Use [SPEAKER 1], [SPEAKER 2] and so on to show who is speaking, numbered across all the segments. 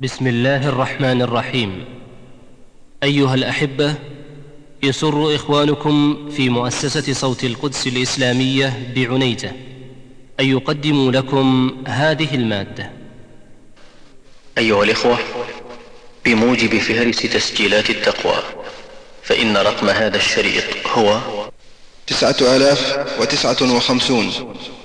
[SPEAKER 1] بسم الله الرحمن الرحيم. أيها الأحبة، يسر إخوانكم في مؤسسة صوت القدس الإسلامية بعنيزة أن يقدموا لكم هذه المادة.
[SPEAKER 2] أيها الإخوة، بموجب فهرس تسجيلات التقوى فإن رقم هذا الشريط هو
[SPEAKER 3] 9059.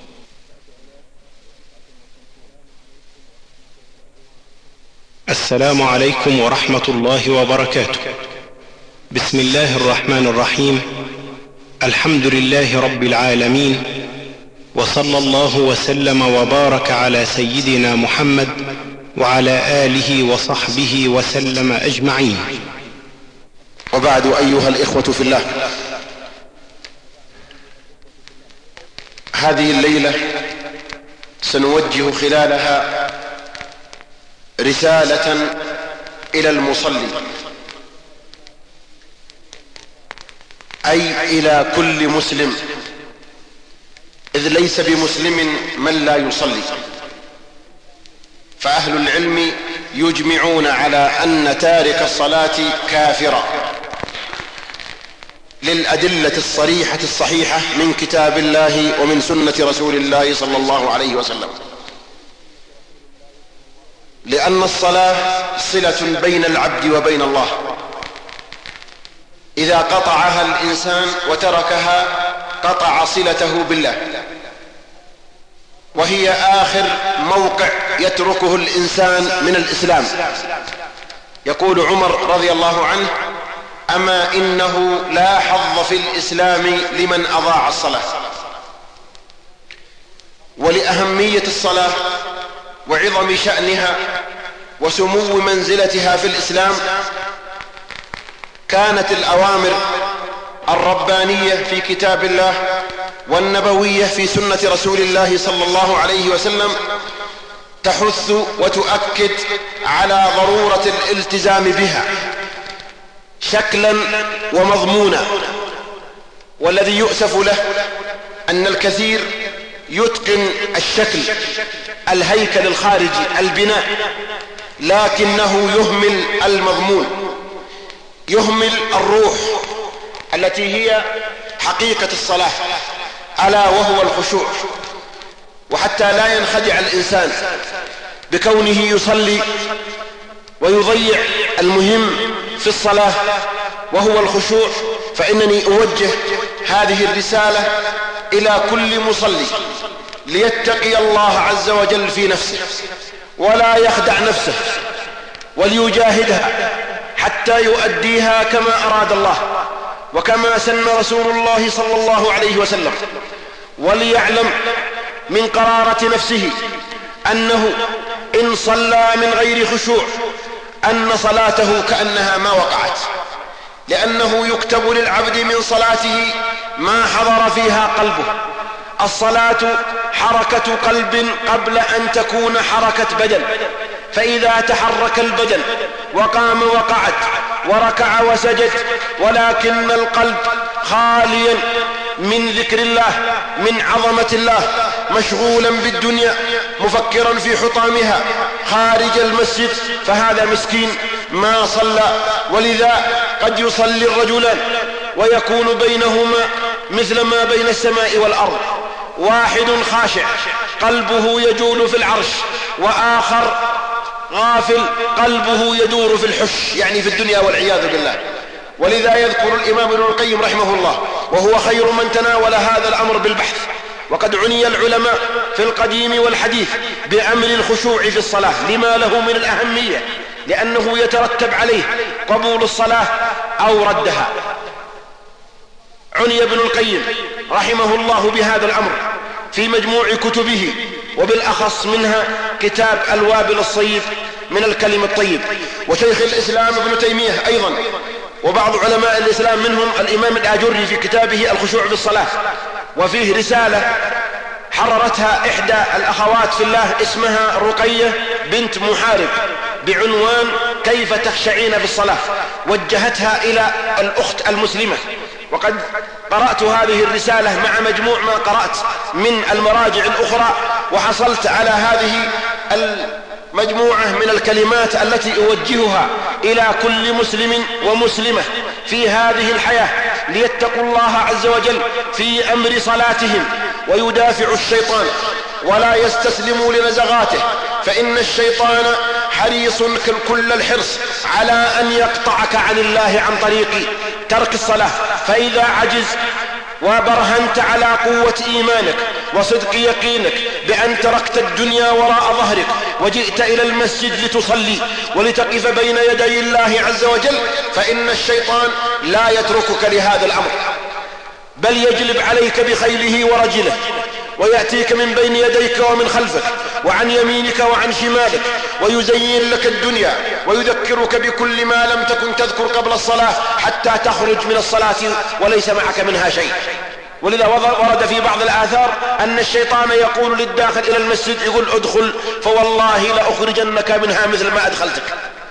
[SPEAKER 4] السلام عليكم ورحمة الله وبركاته. بسم الله الرحمن الرحيم. الحمد لله رب العالمين، وصلى الله وسلم وبارك على سيدنا محمد وعلى آله وصحبه وسلم أجمعين.
[SPEAKER 3] وبعد، أيها الإخوة في الله، هذه الليلة سنوجه خلالها رسالة إلى المصلي، أي إلى كل مسلم، إذ ليس بمسلم من لا يصلي. فأهل العلم يجمعون على أن تارك الصلاة كافرا للأدلة الصريحة الصحيحة من كتاب الله ومن سنة رسول الله صلى الله عليه وسلم، لأن الصلاة صلة بين العبد وبين الله. إذا قطعها الإنسان وتركها قطع صلته بالله، وهي آخر موقع يتركه الإنسان من الإسلام. يقول عمر رضي الله عنه: أما إنه لا حظ في الإسلام لمن أضاع الصلاة. ولأهمية الصلاة وعظم شأنها وسمو منزلتها في الإسلام كانت الأوامر الربانية في كتاب الله والنبوية في سنة رسول الله صلى الله عليه وسلم تحث وتؤكد على ضرورة الالتزام بها شكلا ومضمونا. والذي يؤسف له أن الكثير يتقن الشكل، الهيكل الخارجي، البناء، لكنه يهمل المضمون، يهمل الروح التي هي حقيقة الصلاة، ألا وهو الخشوع. وحتى لا ينخدع الإنسان بكونه يصلي ويضيع المهم في الصلاة وهو الخشوع، فإنني أوجه هذه الرسالة إلى كل مصلي ليتقي الله عز وجل في نفسه ولا يخدع نفسه، وليجاهدها حتى يؤديها كما أراد الله وكما سن رسول الله صلى الله عليه وسلم. وليعلم من قرارة نفسه أنه إن صلى من غير خشوع أن صلاته كأنها ما وقعت، لأنه يكتب للعبد من صلاته ما حضر فيها قلبه. الصلاة حركة قلب قبل أن تكون حركة بدن، فإذا تحرك البدن وقام وقعد وركع وسجد ولكن القلب خاليا من ذكر الله، من عظمة الله، مشغولا بالدنيا، مفكرا في حطامها خارج المسجد، فهذا مسكين ما صلى. ولذا قد يصلي الرجلان ويكون بينهما مثل ما بين السماء والأرض، واحد خاشع قلبه يجول في العرش، وآخر غافل قلبه يدور في الحش، يعني في الدنيا والعياذ بالله. ولذا يذكر الإمام ابن القيم رحمه الله، وهو خير من تناول هذا الأمر بالبحث، وقد عني العلماء في القديم والحديث بأمر الخشوع في الصلاة لما له من الأهمية، لأنه يترتب عليه قبول الصلاة أو ردها. عني ابن القيم رحمه الله بهذا الأمر في مجموع كتبه، وبالأخص منها كتاب الوابل الصيب من الكلم الطيب. وشيخ الإسلام ابن تيمية أيضا، وبعض علماء الإسلام منهم الإمام الآجري في كتابه الخشوع في الصلاة. وفيه رسالة حررتها إحدى الأخوات في الله اسمها رقية بنت محارب بعنوان كيف تخشعين في الصلاة، وجهتها إلى الأخت المسلمة. وقد قرأت هذه الرسالة مع مجموع ما قرأت من المراجع الأخرى، وحصلت على هذه مجموعة من الكلمات التي أوجهها إلى كل مسلم ومسلمة في هذه الحياة ليتقوا الله عز وجل في أمر صلاتهم ويدافعوا الشيطان ولا يستسلموا لنزغاته، فإن الشيطان حريص كل الحرص على أن يقطعك عن الله عن طريق ترك الصلاة. فإذا عجز وبرهنت على قوة إيمانك وصدق يقينك بأن تركت الدنيا وراء ظهرك وجئت إلى المسجد لتصلي ولتقف بين يدي الله عز وجل، فإن الشيطان لا يتركك لهذا الأمر، بل يجلب عليك بخيله ورجله ويأتيك من بين يديك ومن خلفك وعن يمينك وعن شمالك ويزين لك الدنيا ويذكرك بكل ما لم تكن تذكر قبل الصلاة حتى تخرج من الصلاة وليس معك منها شيء. ولذا ورد في بعض الآثار أن الشيطان يقول للداخل إلى المسجد، يقول ادخل فوالله لأخرجنك منها مثل ما أدخلتك.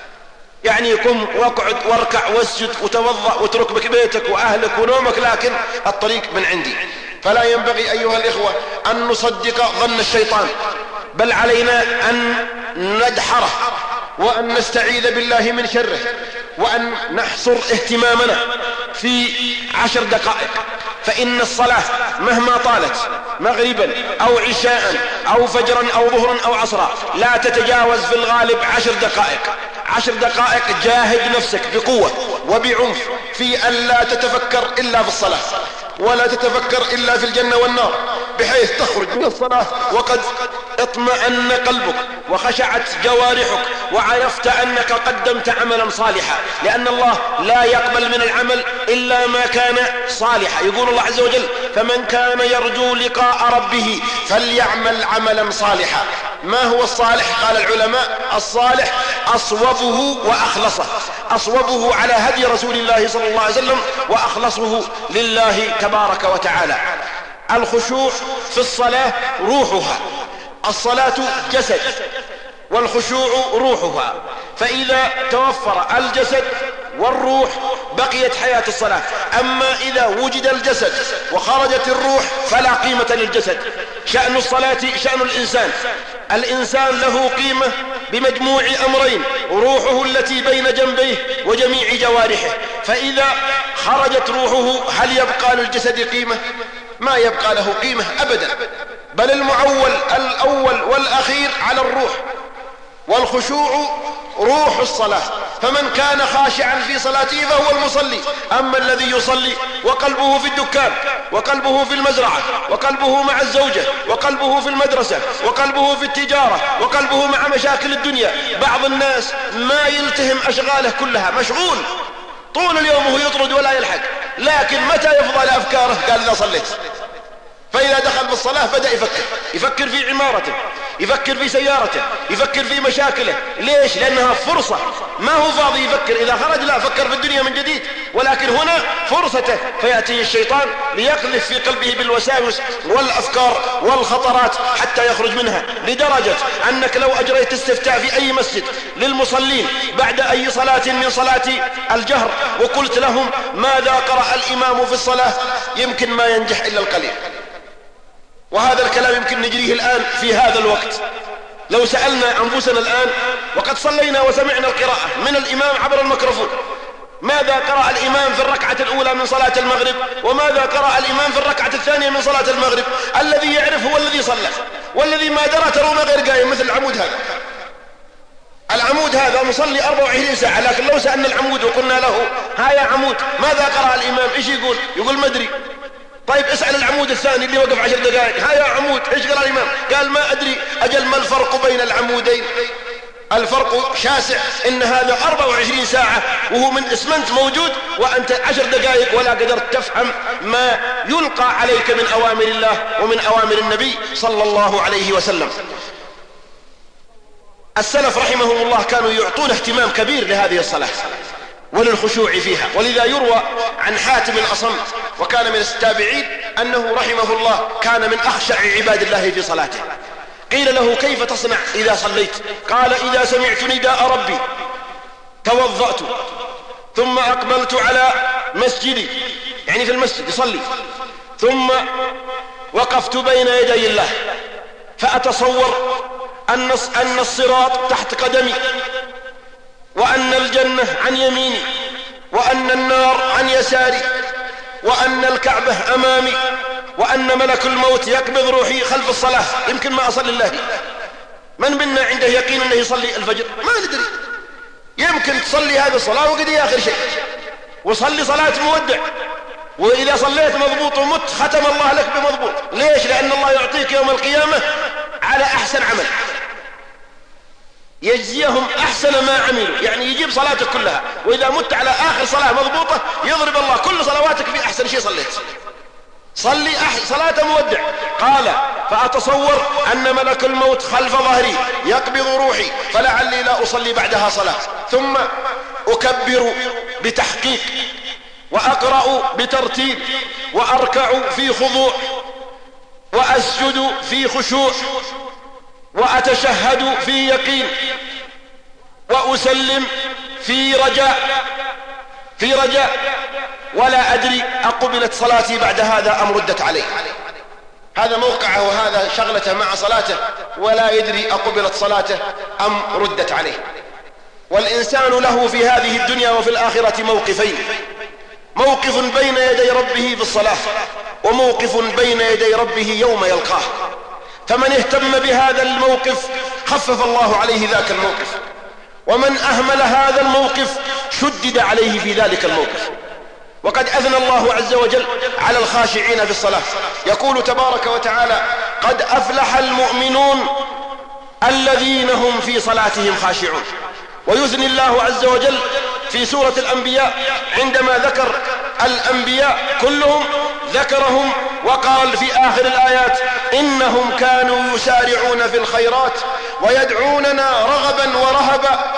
[SPEAKER 3] يعني قم واقعد واركع واسجد وتوضأ واترك بك بيتك وأهلك ونومك، لكن الطريق من عندي. فلا ينبغي أيها الإخوة أن نصدق ظن الشيطان، بل علينا أن ندحره وأن نستعيذ بالله من شره وأن نحصر اهتمامنا في 10 دقائق. فإن الصلاة مهما طالت مغربا أو عشاء أو فجرا أو ظهرا أو عصرا لا تتجاوز في الغالب 10 دقائق. 10 دقائق جاهد نفسك بقوة وبعنف في أن لا تتفكر إلا في الصلاة ولا تتفكر إلا في الجنة والنار، بحيث تخرج من الصلاة وقد اطمأن قلبك وخشعت جوارحك وعرفت أنك قدمت عملا صالحا، لأن الله لا يقبل من العمل إلا ما كان صالحا. يقول الله عز وجل: فمن كان يرجو لقاء ربه فليعمل عملا صالحا. ما هو الصالح؟ قال العلماء: الصالح أصوبه وأخلصه، أصوبه على هدي رسول الله صلى الله عليه وسلم وأخلصه لله تبارك وتعالى. الخشوع في الصلاة روحها، الصلاة جسد والخشوع روحها، فإذا توفر الجسد والروح بقيت حياة الصلاة. أما إذا وجد الجسد وخرجت الروح فلا قيمة للجسد. شأن الصلاة شأن الإنسان له قيمة بمجموع أمرين: روحه التي بين جنبيه وجميع جوارحه. فإذا خرجت روحه هل يبقى للجسد قيمة؟ ما يبقى له قيمة أبدا، بل المعول الأول والأخير على الروح. والخشوع روح الصلاة، فمن كان خاشعا في صلاته فهو المصلي. أما الذي يصلي وقلبه في الدكان وقلبه في المزرعة وقلبه مع الزوجة وقلبه في المدرسة وقلبه في التجارة وقلبه مع مشاكل الدنيا. بعض الناس ما يلتهم أشغاله كلها، مشغول طول اليوم وهو يطرد ولا يلحق، لكن متى يفضل أفكاره؟ قال: إذا صليت. فإذا دخل بالصلاة بدأ يفكر في عمارته، يفكر في سيارته، يفكر في مشاكله. ليش؟ لأنها فرصة، ما هو فاضي يفكر. إذا خرج لا، فكر في الدنيا من جديد، ولكن هنا فرصته، فيأتي الشيطان ليقذف في قلبه بالوساوس والأفكار والخطرات حتى يخرج منها، لدرجة أنك لو أجريت استفتاء في أي مسجد للمصلين بعد أي صلاة من صلاة الجهر وقلت لهم ماذا قرأ الإمام في الصلاة، يمكن ما ينجح إلا القليل. وهذا الكلام يمكن نجريه الآن في هذا الوقت. لو سألنا أنفسنا الآن وقد صلينا وسمعنا القراءة من الإمام عبر الميكروفون، ماذا قرأ الإمام في الركعة الأولى من صلاة المغرب، وماذا قرأ الإمام في الركعة الثانية من صلاة المغرب؟ الذي يعرف هو الذي صلى، والذي ما درى ترى ما غير قايم. مثل العمود هذا، العمود هذا مصلي 24 ساعة، لكن لو سألنا العمود وقلنا له: ها يا عمود ماذا قرأ الإمام؟ إيش يقول؟ يقول: ما أدري. طيب اسأل العمود الثاني اللي وقف 10 دقائق: ها يا عمود ايش قال الإمام؟ قال: ما أدري. أجل ما الفرق بين العمودين؟ الفرق شاسع. إن هذا 24 ساعة وهو من اسمنت موجود، وأنت 10 دقائق ولا قدرت تفهم ما يلقى عليك من أوامر الله ومن أوامر النبي صلى الله عليه وسلم. السلف رحمهم الله كانوا يعطون اهتمام كبير لهذه الصلاة وللخشوع فيها. ولذا يروى عن حاتم الأصم، وكان من التابعين، أنه رحمه الله كان من أخشع عباد الله في صلاته. قيل له: كيف تصنع إذا صليت؟ قال: إذا سمعت نداء ربي توضأت ثم أقبلت على مسجدي، يعني في المسجد يصلي، ثم وقفت بين يدي الله فأتصور أن الصراط تحت قدمي، وأن الجنة عن يميني، وأن النار عن يساري، وأن الكعبة أمامي، وأن ملك الموت يقبض روحي خلف الصلاة. يمكن ما أصلي الله. من منا عنده يقين أنه يصلي الفجر؟ ما ندري. يمكن تصلي هذه الصلاة وقد آخر شيء، وصلي صلاة مودع، وإذا صليت مضبوط ومت ختم الله لك بمضبوط. ليش؟ لأن الله يعطيك يوم القيامة على أحسن عمل، يجزيهم أحسن ما عملوا، يعني يجيب صلاتك كلها، وإذا مت على آخر صلاة مضبوطة يضرب الله كل صلواتك في أحسن شيء صليت. صلي صلاة مودع. قال: فأتصور أن ملك الموت خلف ظهري يقبض روحي فلعلي لا أصلي بعدها صلاة، ثم أكبر بتحقيق، وأقرأ بترتيب، وأركع في خضوع، وأسجد في خشوع، وأتشهد في يقين، وأسلم في رجاء، ولا أدري أقبلت صلاتي بعد هذا أم ردت عليه. هذا موقعه وهذا شغلته مع صلاته، ولا يدري أقبلت صلاته أم ردت عليه. والإنسان له في هذه الدنيا وفي الآخرة موقفين: موقف بين يدي ربه في الصلاة، وموقف بين يدي ربه يوم يلقاه. فمن اهتم بهذا الموقف خفف الله عليه ذاك الموقف، ومن أهمل هذا الموقف شدد عليه في ذلك الموقف. وقد أثنى الله عز وجل على الخاشعين في الصلاة، يقول تبارك وتعالى: قد أفلح المؤمنون الذين هم في صلاتهم خاشعون. ويثني الله عز وجل في سورة الأنبياء عندما ذكر الأنبياء كلهم ذكرهم وقال في آخر الآيات: إنهم كانوا يسارعون في الخيرات ويدعوننا رغبا ورهبا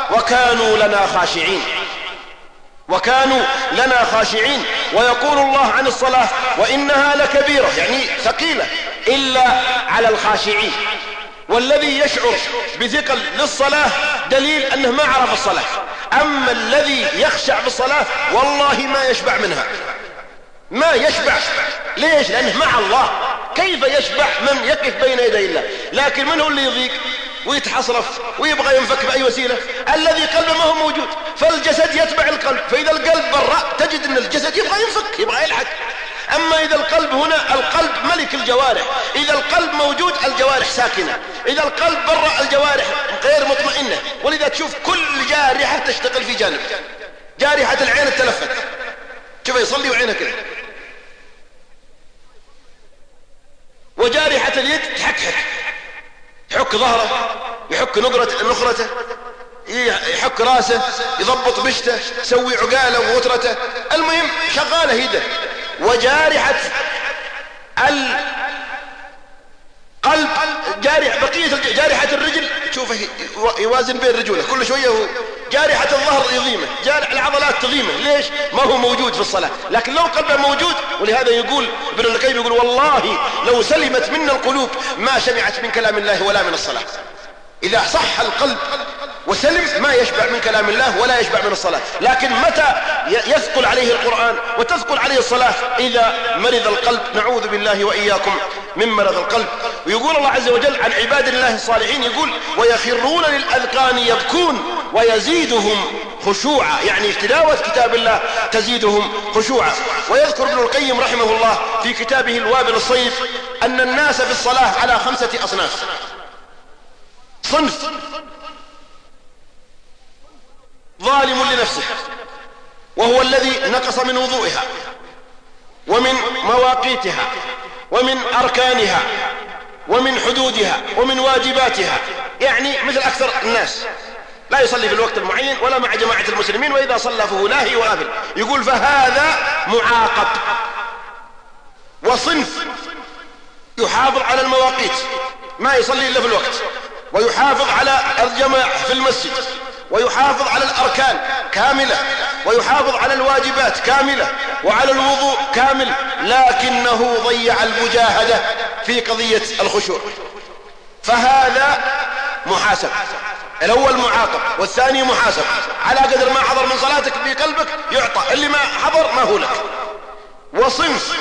[SPEAKER 3] وكانوا لنا خاشعين. ويقول الله عن الصلاة: وإنها لكبيرة، يعني ثقيلة، إلا على الخاشعين. والذي يشعر بثقل للصلاة دليل أنه ما عرف الصلاة. أما الذي يخشع بالصلاة والله ما يشبع منها، ما يشبع. ليش؟ لأنه مع الله. كيف يشبع من يقف بين يدي الله؟ لكن من هو اللي يضيق ويتحصرف ويبغى ينفك بأي وسيلة؟ الذي قلبه ما هو موجود. فالجسد يتبع القلب، فإذا القلب برأ تجد أن الجسد يبغى ينفك، يبغى يلحق. أما إذا القلب هنا، القلب ملك الجوارح، إذا القلب موجود الجوارح ساكنة، إذا القلب برأ الجوارح غير مطمئنة. ولذا تشوف كل جارحة تشتغل في جانب. جارحة العين التلفت، شوف يصلي وعينه كده، وجارحة اليد يحك ظهره، يحك نخرته، يحك راسه، يضبط بشته، يسوي عقاله ووترته، المهم شغاله يده. وجارحة القلب جارحة الرجل، شوفه يوازن بين رجوله كل شوية. جارحة الظهر يضيمه، جارح العضلات تضيمه. ليش؟ ما هو موجود في الصلاة. لكن لو قلبه موجود، ولهذا يقول ابن القيم يقول: والله لو سلمت منا القلوب ما شبعت من كلام الله ولا من الصلاة. إذا صح القلب وسلم ما يشبع من كلام الله ولا يشبع من الصلاة. لكن متى يثقل عليه القرآن وتثقل عليه الصلاة؟ إذا مرض القلب، نعوذ بالله وإياكم من مرض القلب. ويقول الله عز وجل عن عباد الله الصالحين، يقول: ويخرون للأذقان يبكون ويزيدهم خشوعا، يعني تلاوة كتاب الله تزيدهم خشوعا. ويذكر ابن القيم رحمه الله في كتابه الوابل الصيب أن الناس في الصلاة على 5 أصناف. صنف ظالم لنفسه، وهو الذي نقص من وضوئها ومن مواقيتها ومن أركانها ومن حدودها ومن واجباتها، يعني مثل أكثر الناس لا يصلي في الوقت المعين ولا مع جماعة المسلمين، وإذا صلى فهو لاهي وآثم. يقول: فهذا معاقب. وصنف يحافظ على المواقيت، ما يصلي إلا في الوقت، ويحافظ على الجماعة في المسجد، ويحافظ على الأركان كاملة، ويحافظ على الواجبات كاملة، وعلى الوضوء كامل، لكنه ضيع المجاهدة في قضية الخشوع. فهذا محاسب. الأول معاقب، والثاني محاسب. على قدر ما حضر من صلاتك في قلبك يعطى، اللي ما حضر ما هو لك. وصنف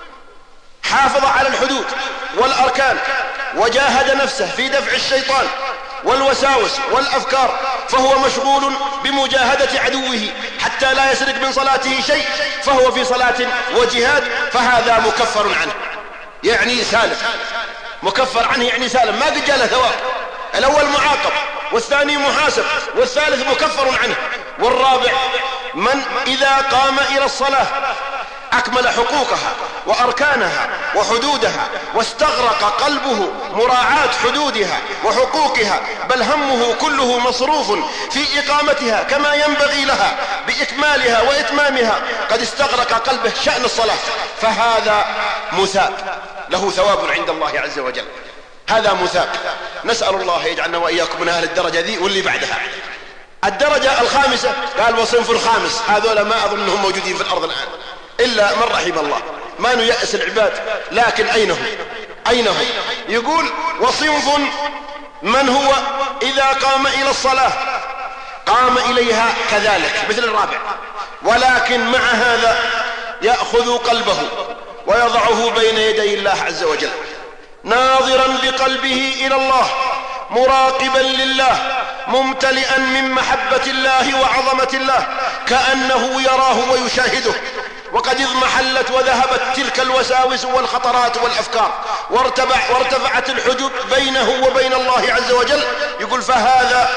[SPEAKER 3] حافظ على الحدود والأركان وجاهد نفسه في دفع الشيطان والوساوس والأفكار، فهو مشغول بمجاهدة عدوه حتى لا يسرق من صلاته شيء، فهو في صلاة وجهاد، فهذا مكفر عنه، يعني سالم. مكفر عنه يعني سالم، ما قد جاء له ثواب. الأول معاقب، والثاني محاسب، والثالث مكفر عنه. والرابع من إذا قام إلى الصلاة أكمل حقوقها وأركانها وحدودها، واستغرق قلبه مراعاة حدودها وحقوقها، بل همه كله مصروف في إقامتها كما ينبغي لها بإكمالها وإتمامها، قد استغرق قلبه شأن الصلاة، فهذا مثاب له ثواب عند الله عز وجل. هذا مثاب. نسأل الله يجعلنا وإياكم من أهل الدرجة ذي واللي بعدها. الدرجة الخامسة قال وصنف الخامس، هذول ما أظنهم موجودين في الأرض الآن إلا من رحم الله، ما نيأس العباد، لكن أين هم؟ يقول وصنف من هو إذا قام إلى الصلاة قام إليها كذلك مثل الرابع، ولكن مع هذا يأخذ قلبه ويضعه بين يدي الله عز وجل، ناظرا بقلبه إلى الله، مراقبا لله، ممتلئا من محبة الله وعظمة الله، كأنه يراه ويشاهده، وقد اضمحلت وذهبت تلك الوساوس والخطرات والأفكار، وارتفعت الحجب بينه وبين الله عز وجل. يقول فهذا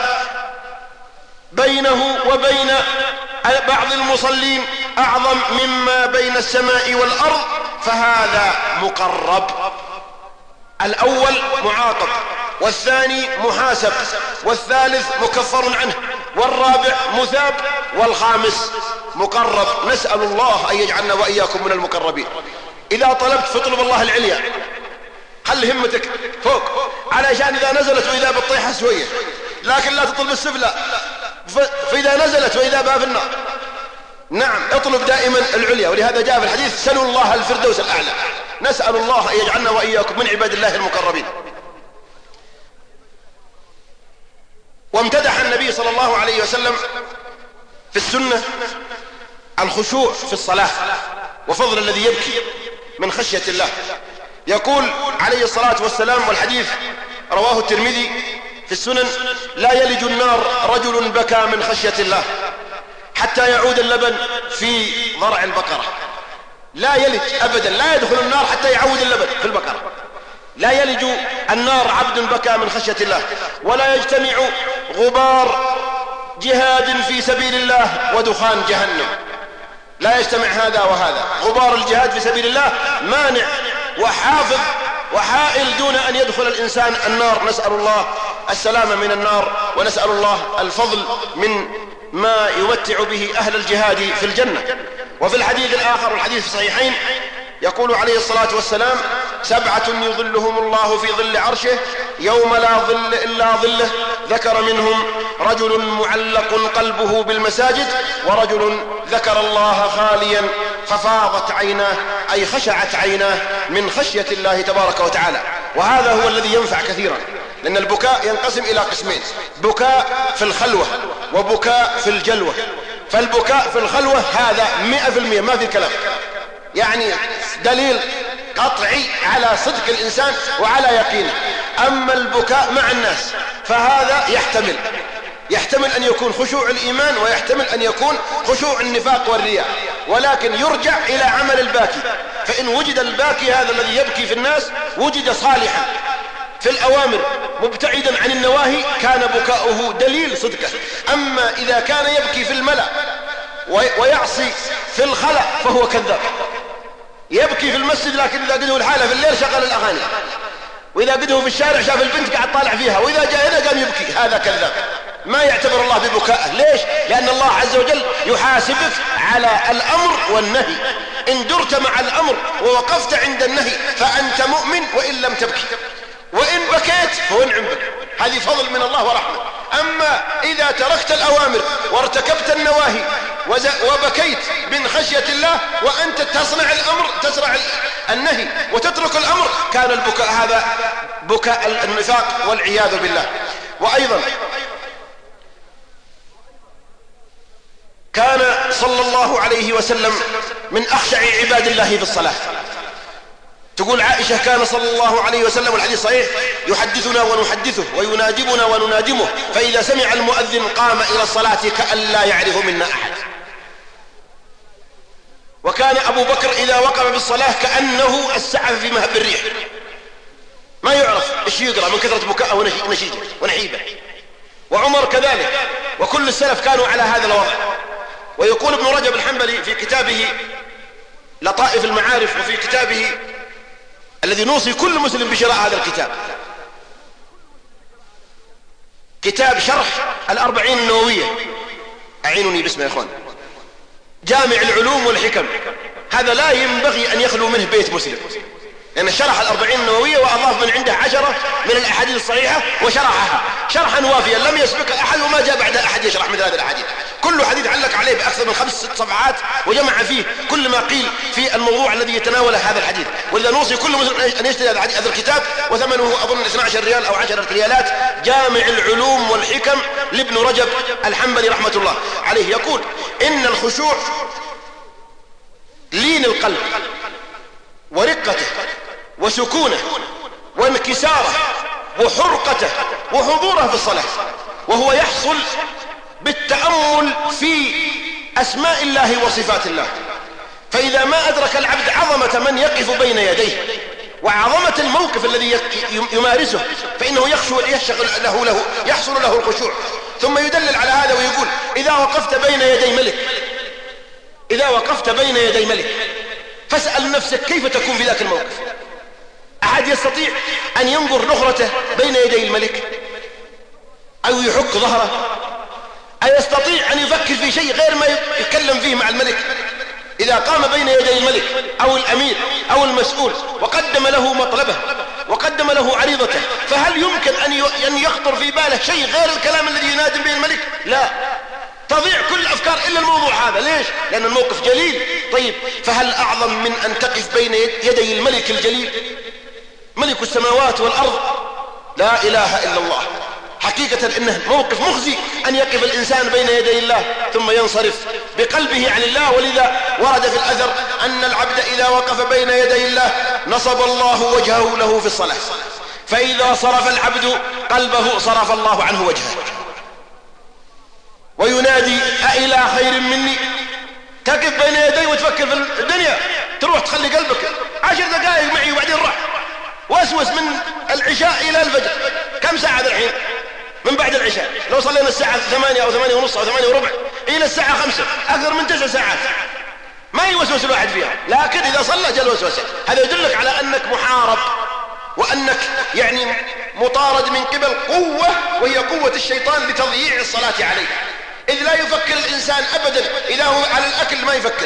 [SPEAKER 3] بينه وبين بعض المصلين أعظم مما بين السماء والأرض، فهذا مقرب. الأول معاقب، والثاني محاسب، والثالث مكفر عنه، والرابع مثاب، والخامس مقرب. نسأل الله أن يجعلنا وإياكم من المقربين. إذا طلبت فاطلب الله العليا، خل همتك فوق، علشان إذا نزلت وإذا بتطيح سوية، لكن لا تطلب السفلى، فإذا نزلت وإذا بها في النار. نعم، اطلب دائما العليا، ولهذا جاء في الحديث سلوا الله الفردوس الأعلى. نسأل الله أن يجعلنا وإياكم من عباد الله المقربين. وامتدح النبي صلى الله عليه وسلم في السنة الخشوع في الصلاة وفضل الذي يبكي من خشية الله. يقول عليه الصلاة والسلام، والحديث رواه الترمذي في السنن: لا يلج النار رجل بكى من خشية الله حتى يعود اللبن في ضرع البقرة. لا يلج أبدا، لا يدخل النار حتى يعود اللبن في البقرة. لا يلج النار عبد بكى من خشية الله، ولا يجتمع غبار جهاد في سبيل الله ودخان جهنم. لا يجتمع هذا وهذا، غبار الجهاد في سبيل الله مانع وحافظ وحائل دون أن يدخل الإنسان النار. نسأل الله السلامة من النار، ونسأل الله الفضل من ما يمتع به أهل الجهاد في الجنة. وفي الحديث الآخر، والحديث في الصحيحين، يقول عليه الصلاة والسلام: 7 يظلهم الله في ظل عرشه يوم لا ظل إلا ظله، ذكر منهم رجل معلق قلبه بالمساجد، ورجل ذكر الله خاليا ففاضت عيناه، أي خشعت عيناه من خشية الله تبارك وتعالى. وهذا هو الذي ينفع كثيرا، لأن البكاء ينقسم إلى قسمين: بكاء في الخلوة وبكاء في الجلوة. فالبكاء في الخلوة هذا 100% ما في كلام، يعني دليل قطعي على صدق الإنسان وعلى يقينه. أما البكاء مع الناس فهذا يحتمل أن يكون خشوع الإيمان، ويحتمل أن يكون خشوع النفاق والرياء، ولكن يرجع إلى عمل الباكي. فإن وجد الباكي هذا الذي يبكي في الناس وجد صالحا في الأوامر مبتعدا عن النواهي، كان بكاؤه دليل صدقه. أما إذا كان يبكي في الملأ ويعصي في الخلأ فهو كذاب. يبكي في المسجد، لكن إذا قده الحالة في الليل شغل الأغاني، وإذا قده في الشارع شاف البنت قاعد طالع فيها، وإذا جاء هنا قام يبكي، هذا كذاب. ما يعتبر الله ببكائه. ليش؟ لأن الله عز وجل يحاسبك على الأمر والنهي. إن درت مع الأمر ووقفت عند النهي فأنت مؤمن وإن لم تبكي، وإن بكيت فهو نعم بك، هذه فضل من الله ورحمة. أما إذا تركت الأوامر وارتكبت النواهي وبكيت من خشية الله وأنت تصنع الأمر، تزرع النهي وتترك الأمر، كان البكاء هذا بكاء النفاق والعياذ بالله. وأيضا كان صلى الله عليه وسلم من أخشع عباد الله في الصلاة، تقول عائشة كان صلى الله عليه وسلم والحديث صحيح يحدثنا ونحدثه وينادبنا وننادمه فإذا سمع المؤذن قام إلى الصلاة كأن لا يعرف منا أحد. وكان أبو بكر إذا وقف بالصلاة كأنه السعف في مهب الريح، ما يعرف إيش يقرأ من كثرة بكاء ونحيبه. وعمر كذلك، وكل السلف كانوا على هذا الوضع. ويقول ابن رجب الحنبلي في كتابه لطائف المعارف وفي كتابه الذي نوصي كل مسلم بشراء هذا الكتاب، كتاب شرح الأربعين النووية، أعينني باسمه يا إخوان، جامع العلوم والحكم. هذا لا ينبغي أن يخلو منه بيت مسلم، لأن شرح الأربعين النووية وأضاف من عنده 10 من الأحاديث الصحيحة وشرحها شرحا وافيا لم يسبق أحد وما جاء بعد أحد يشرح مثل هذه الأحاديث. كل حديث علق عليه بأكثر من 5-6 صفحات وجمع فيه كل ما قيل في الموضوع الذي يتناوله هذا الحديث. ولذا نوصي كل مسلم أن يشتري هذا الكتاب، وثمنه أظن 12 ريال أو 10 ريالات، جامع العلوم والحكم لابن رجب الحنبلي رحمة الله عليه. يقول إن الخشوع لين القلب ورقته وسكونه وانكساره وحرقته وحضوره في الصلاة، وهو يحصل بالتأمل في أسماء الله وصفات الله. فإذا ما أدرك العبد عظمة من يقف بين يديه وعظمة الموقف الذي يمارسه فإنه يحصل له الخشوع. ثم يدلل على هذا ويقول إذا وقفت بين يدي ملك فاسأل نفسك كيف تكون في ذاك الموقف. أحد يستطيع أن ينظر نظرته بين يدي الملك أو يحك ظهره؟ أيستطيع أن يفكر في شيء غير ما يتكلم فيه مع الملك؟ إذا قام بين يدي الملك أو الأمير أو المسؤول وقدم له مطلبه وقدم له عريضته، فهل يمكن أن يخطر في باله شيء غير الكلام الذي ينادم به الملك؟ لا، تضيع كل الأفكار إلا الموضوع هذا. ليش؟ لأن الموقف جليل. طيب فهل أعظم من أن تقف بين يدي الملك الجليل ملك السماوات والأرض؟ لا إله إلا الله. حقيقة إنه موقف مخزي أن يقف الإنسان بين يدي الله ثم ينصرف بقلبه عن الله. ولذا ورد في الأثر أن العبد إذا وقف بين يدي الله نصب الله وجهه له في الصلاة، فإذا صرف العبد قلبه صرف الله عنه وجهه وينادي أإلى خير مني. تقف بين يدي وتفكر في الدنيا، تروح تخلي قلبك 10 دقائق معي وبعدين راح واسوس من العشاء إلى الفجر. كم ساعة الحين من بعد العشاء؟ لو صلينا الساعة 8 أو 8 ونص أو 8 وربع إلى الساعة 5 أكثر من 9 ساعات ما يوسوس الواحد فيها. لكن إذا صلى جل وسوسه. هذا يدلك على أنك محارب وأنك يعني مطارد من قبل قوة، وهي قوة الشيطان لتضييع الصلاة عليه. إذ لا يفكر الإنسان أبدا. إذا هو على الأكل ما يفكر،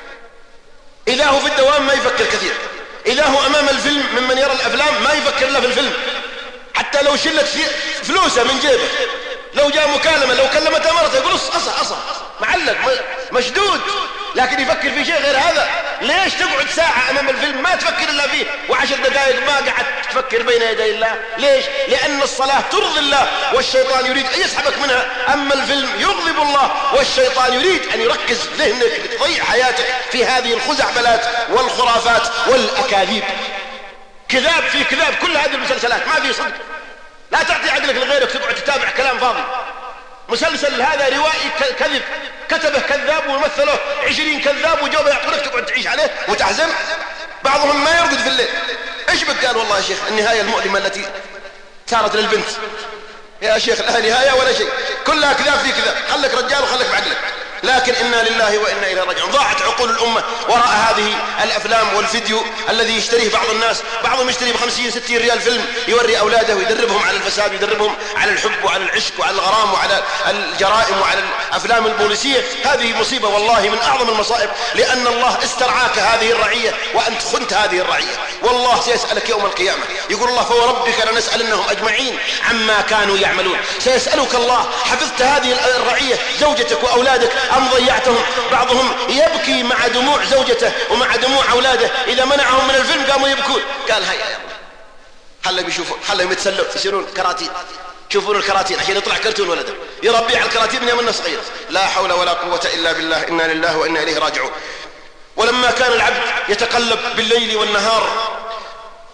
[SPEAKER 3] إذا هو في الدوام ما يفكر كثير، إذا هو أمام الفيلم ممن يرى الأفلام ما يفكر إلا في الفيلم. حتى لو شلت فلوسه من جيبه، لو جاء مكالمة لو كلمتها مرته يقول أصح معلق مشدود، لكن يفكر في شيء غير هذا. ليش تقعد ساعة أمام الفيلم ما تفكر إلا فيه و10 دقائق ما قعدت تفكر بين يدي الله؟ ليش؟ لأن الصلاة ترضي الله والشيطان يريد أن يسحبك منها. أما الفيلم يغضب الله والشيطان يريد أن يركز ذهنك لتضيع حياتك في هذه الخزعبلات والخرافات والأكاذيب. كذاب في كذاب، كل هذه المسلسلات ما في صدق. لا تعطي عقلك لغيرك تقعد تتابع كلام فاضي. مسلسل هذا روائي كذب كتبه كذاب ومثله 20 كذاب وجوبه يعطونك تقعد تعيش عليه وتحزن. بعضهم ما يرقد في الليل. ايش بك؟ قال والله يا شيخ النهاية المؤلمة التي صارت للبنت. يا شيخ لا نهاية ولا شيء، كلها كذاب في كذاب. خلك رجال وخلك بعقلك. لكن إنا لله وإنا إليه راجعون. ضاعت عقول الأمة وراء هذه الأفلام والفيديو الذي يشتريه بعض الناس. بعضهم يشتري ب50-60 ريال فيلم يوري أولاده ويدربهم على الفساد، يدربهم على الحب وعلى العشق وعلى الغرام وعلى الجرائم وعلى الأفلام البوليسية. هذه مصيبة والله من أعظم المصائب، لأن الله استرعاك هذه الرعية وأنت خنت هذه الرعية. والله سيسألك يوم القيامة. يقول الله فوربك لنسألنهم أجمعين عما كانوا يعملون. سيسألك الله حفظت هذه الرعية زوجتك وأولادك أم ضيعتهم؟ بعضهم يبكي مع دموع زوجته ومع دموع أولاده إذا منعهم من الفيلم قاموا يبكون. قال هيا يا الله خلهم يشوفون، خلهم يتسلوا يصيرون كراتين، يشوفون الكراتين عشان يطلع كرتون ولده يربي على الكراتين من يوم النص صغير. لا حول ولا قوة إلا بالله. إنا لله وإنا إليه راجعون. ولما كان العبد يتقلب بالليل والنهار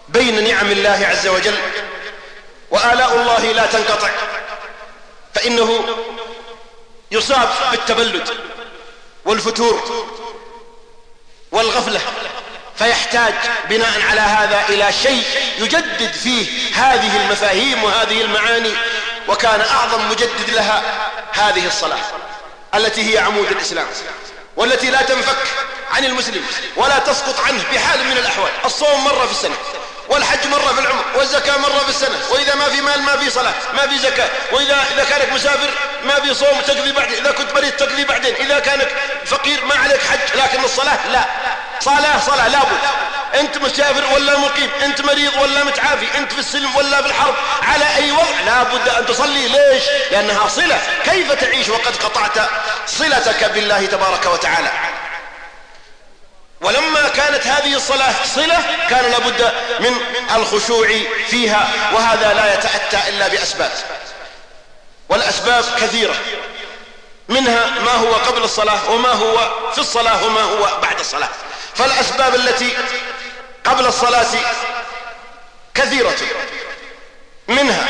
[SPEAKER 3] بين نعم الله عز وجل، وآلاء الله لا تنقطع، فإنه يصاب بالتبلد والفتور والغفلة، فيحتاج بناء على هذا إلى شيء يجدد فيه هذه المفاهيم وهذه المعاني. وكان أعظم مجدد لها هذه الصلاة التي هي عمود الإسلام، والتي لا تنفك عن المسلم ولا تسقط عنه بحال من الأحوال. الصوم مرة في السنة، والحج مرة في العمر، والزكاة مرة في السنة، وإذا ما في مال ما في صلاة ما في زكاة، وإذا كانك مسافر ما في صوم تقضي بعدين، إذا كنت مريض تقضي بعدين، إذا كانك فقير ما عليك حج. لكن الصلاة لا، صلاة لابد. أنت مسافر ولا مقيم، أنت مريض ولا متعافي، أنت في السلم ولا في الحرب، على أي وضع لابد أن تصلي. ليش؟ لأنها صلة. كيف تعيش وقد قطعت صلتك بالله تبارك وتعالى؟ ولما كانت هذه الصلاة صلة كان لابد من الخشوع فيها، وهذا لا يتأتى إلا بأسباب، والأسباب كثيرة، منها ما هو قبل الصلاة وما هو في الصلاة وما هو بعد الصلاة. فالأسباب التي قبل الصلاة كثيرة، منها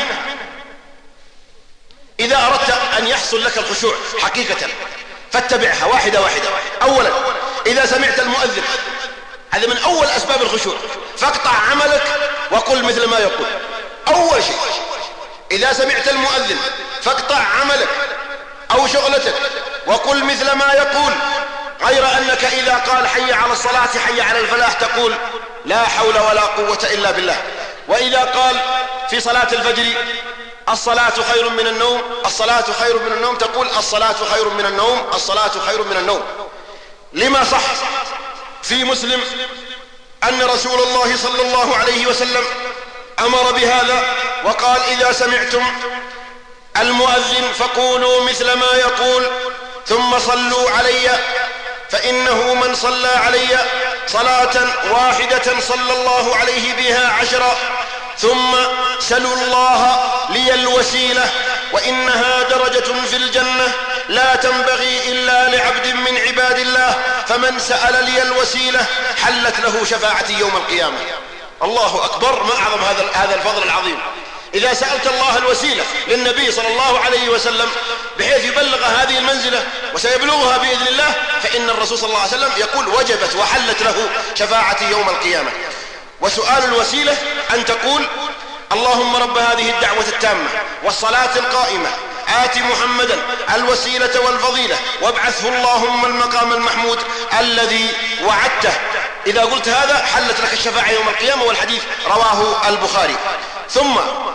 [SPEAKER 3] إذا أردت أن يحصل لك الخشوع حقيقة فاتبعها واحدة واحدة. أولا إذا سمعت المؤذن، هذا من أول أسباب الخشوع، فاقطع عملك وقل مثل ما يقول. أول شيء إذا سمعت المؤذن فاقطع عملك أو شغلتك وقل مثل ما يقول، غير أنك إذا قال حي على الصلاة حي على الفلاح تقول لا حول ولا قوة إلا بالله. وإذا قال في صلاة الفجر الصلاة خير من النوم، الصلاة خير من النوم، تقول الصلاة خير من النوم، الصلاة خير من النوم. لما صح في مسلم أن رسول الله صلى الله عليه وسلم أمر بهذا وقال إذا سمعتم المؤذن فقولوا مثل ما يقول ثم صلوا علي، فإنه من صلى علي صلاة واحدة صلى الله عليه بها 10، ثم سلوا الله لي الوسيلة وإنها درجة في الجنة لا تنبغي إلا لعبد من عباد الله، فمن سأل لي الوسيلة حلت له شفاعتي يوم القيامة. الله أكبر، ما أعظم هذا الفضل العظيم. إذا سألت الله الوسيلة للنبي صلى الله عليه وسلم بحيث يبلغ هذه المنزلة وسيبلغها بإذن الله، فإن الرسول صلى الله عليه وسلم يقول وجبت وحلت له شفاعتي يوم القيامة. وسؤال الوسيلة أن تقول اللهم رب هذه الدعوة التامة والصلاة القائمة آت محمدا الوسيلة والفضيلة وابعثه اللهم المقام المحمود الذي وعدته. إذا قلت هذا حلت لك الشفاعة يوم القيامة، والحديث رواه البخاري. ثم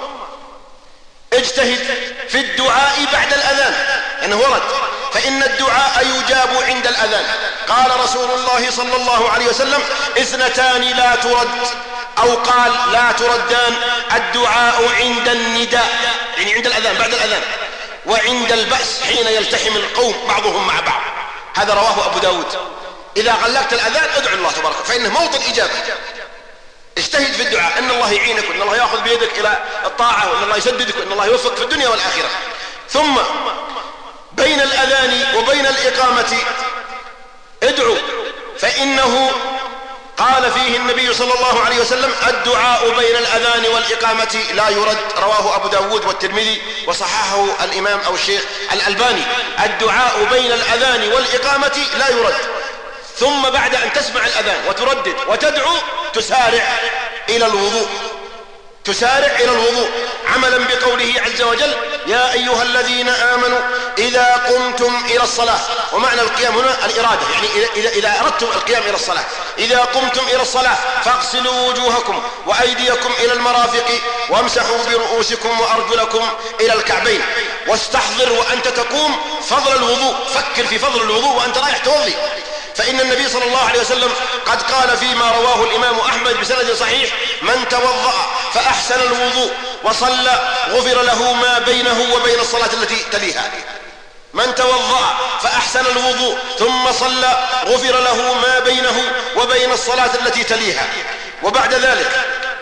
[SPEAKER 3] اجتهد في الدعاء بعد الأذان، أنه ورد فإن الدعاء يجاب عند الأذان. قال رسول الله صلى الله عليه وسلم 2 لا ترد، أو قال لا تردان، الدعاء عند النداء يعني عند الأذان بعد الأذان، وعند البأس حين يلتحم القوم بعضهم مع بعض. هذا رواه أبو داود. إذا غلقت الأذان ادعو الله تبارك فإنه موطن إجابة. اجتهد في الدعاء أن الله يعينك وأن الله يأخذ بيدك إلى الطاعة وأن الله يسددك وأن الله يوفقك في الدنيا والآخرة. ثم بين الأذان وبين الإقامة ادعو، فإنه قال فيه النبي صلى الله عليه وسلم الدعاء بين الأذان والإقامة لا يرد، رواه أبو داود والترمذي وصححه الإمام أو الشيخ الألباني. الدعاء بين الأذان والإقامة لا يرد. ثم بعد أن تسمع الأذان وتردد وتدعو تسارع إلى الوضوء، تسارع إلى الوضوء عملا بقوله عز وجل يا أيها الذين آمنوا إذا قمتم إلى الصلاة. ومعنى القيام هنا الإرادة، يعني إذا أردتم القيام إلى الصلاة، إذا قمتم إلى الصلاة فاغسلوا وجوهكم وأيديكم إلى المرافق وامسحوا برؤوسكم وأرجلكم إلى الكعبين. واستحضر وأنت تقوم فضل الوضوء، فكر في فضل الوضوء وأنت رايح توضي، فإن النبي صلى الله عليه وسلم قد قال فيما رواه الإمام أحمد بسند صحيح من توضأ فأحسن الوضوء وصلى غفر له ما بينه وبين الصلاة التي تليها. من توضأ فأحسن الوضوء ثم صلى غفر له ما بينه وبين الصلاة التي تليها. وبعد ذلك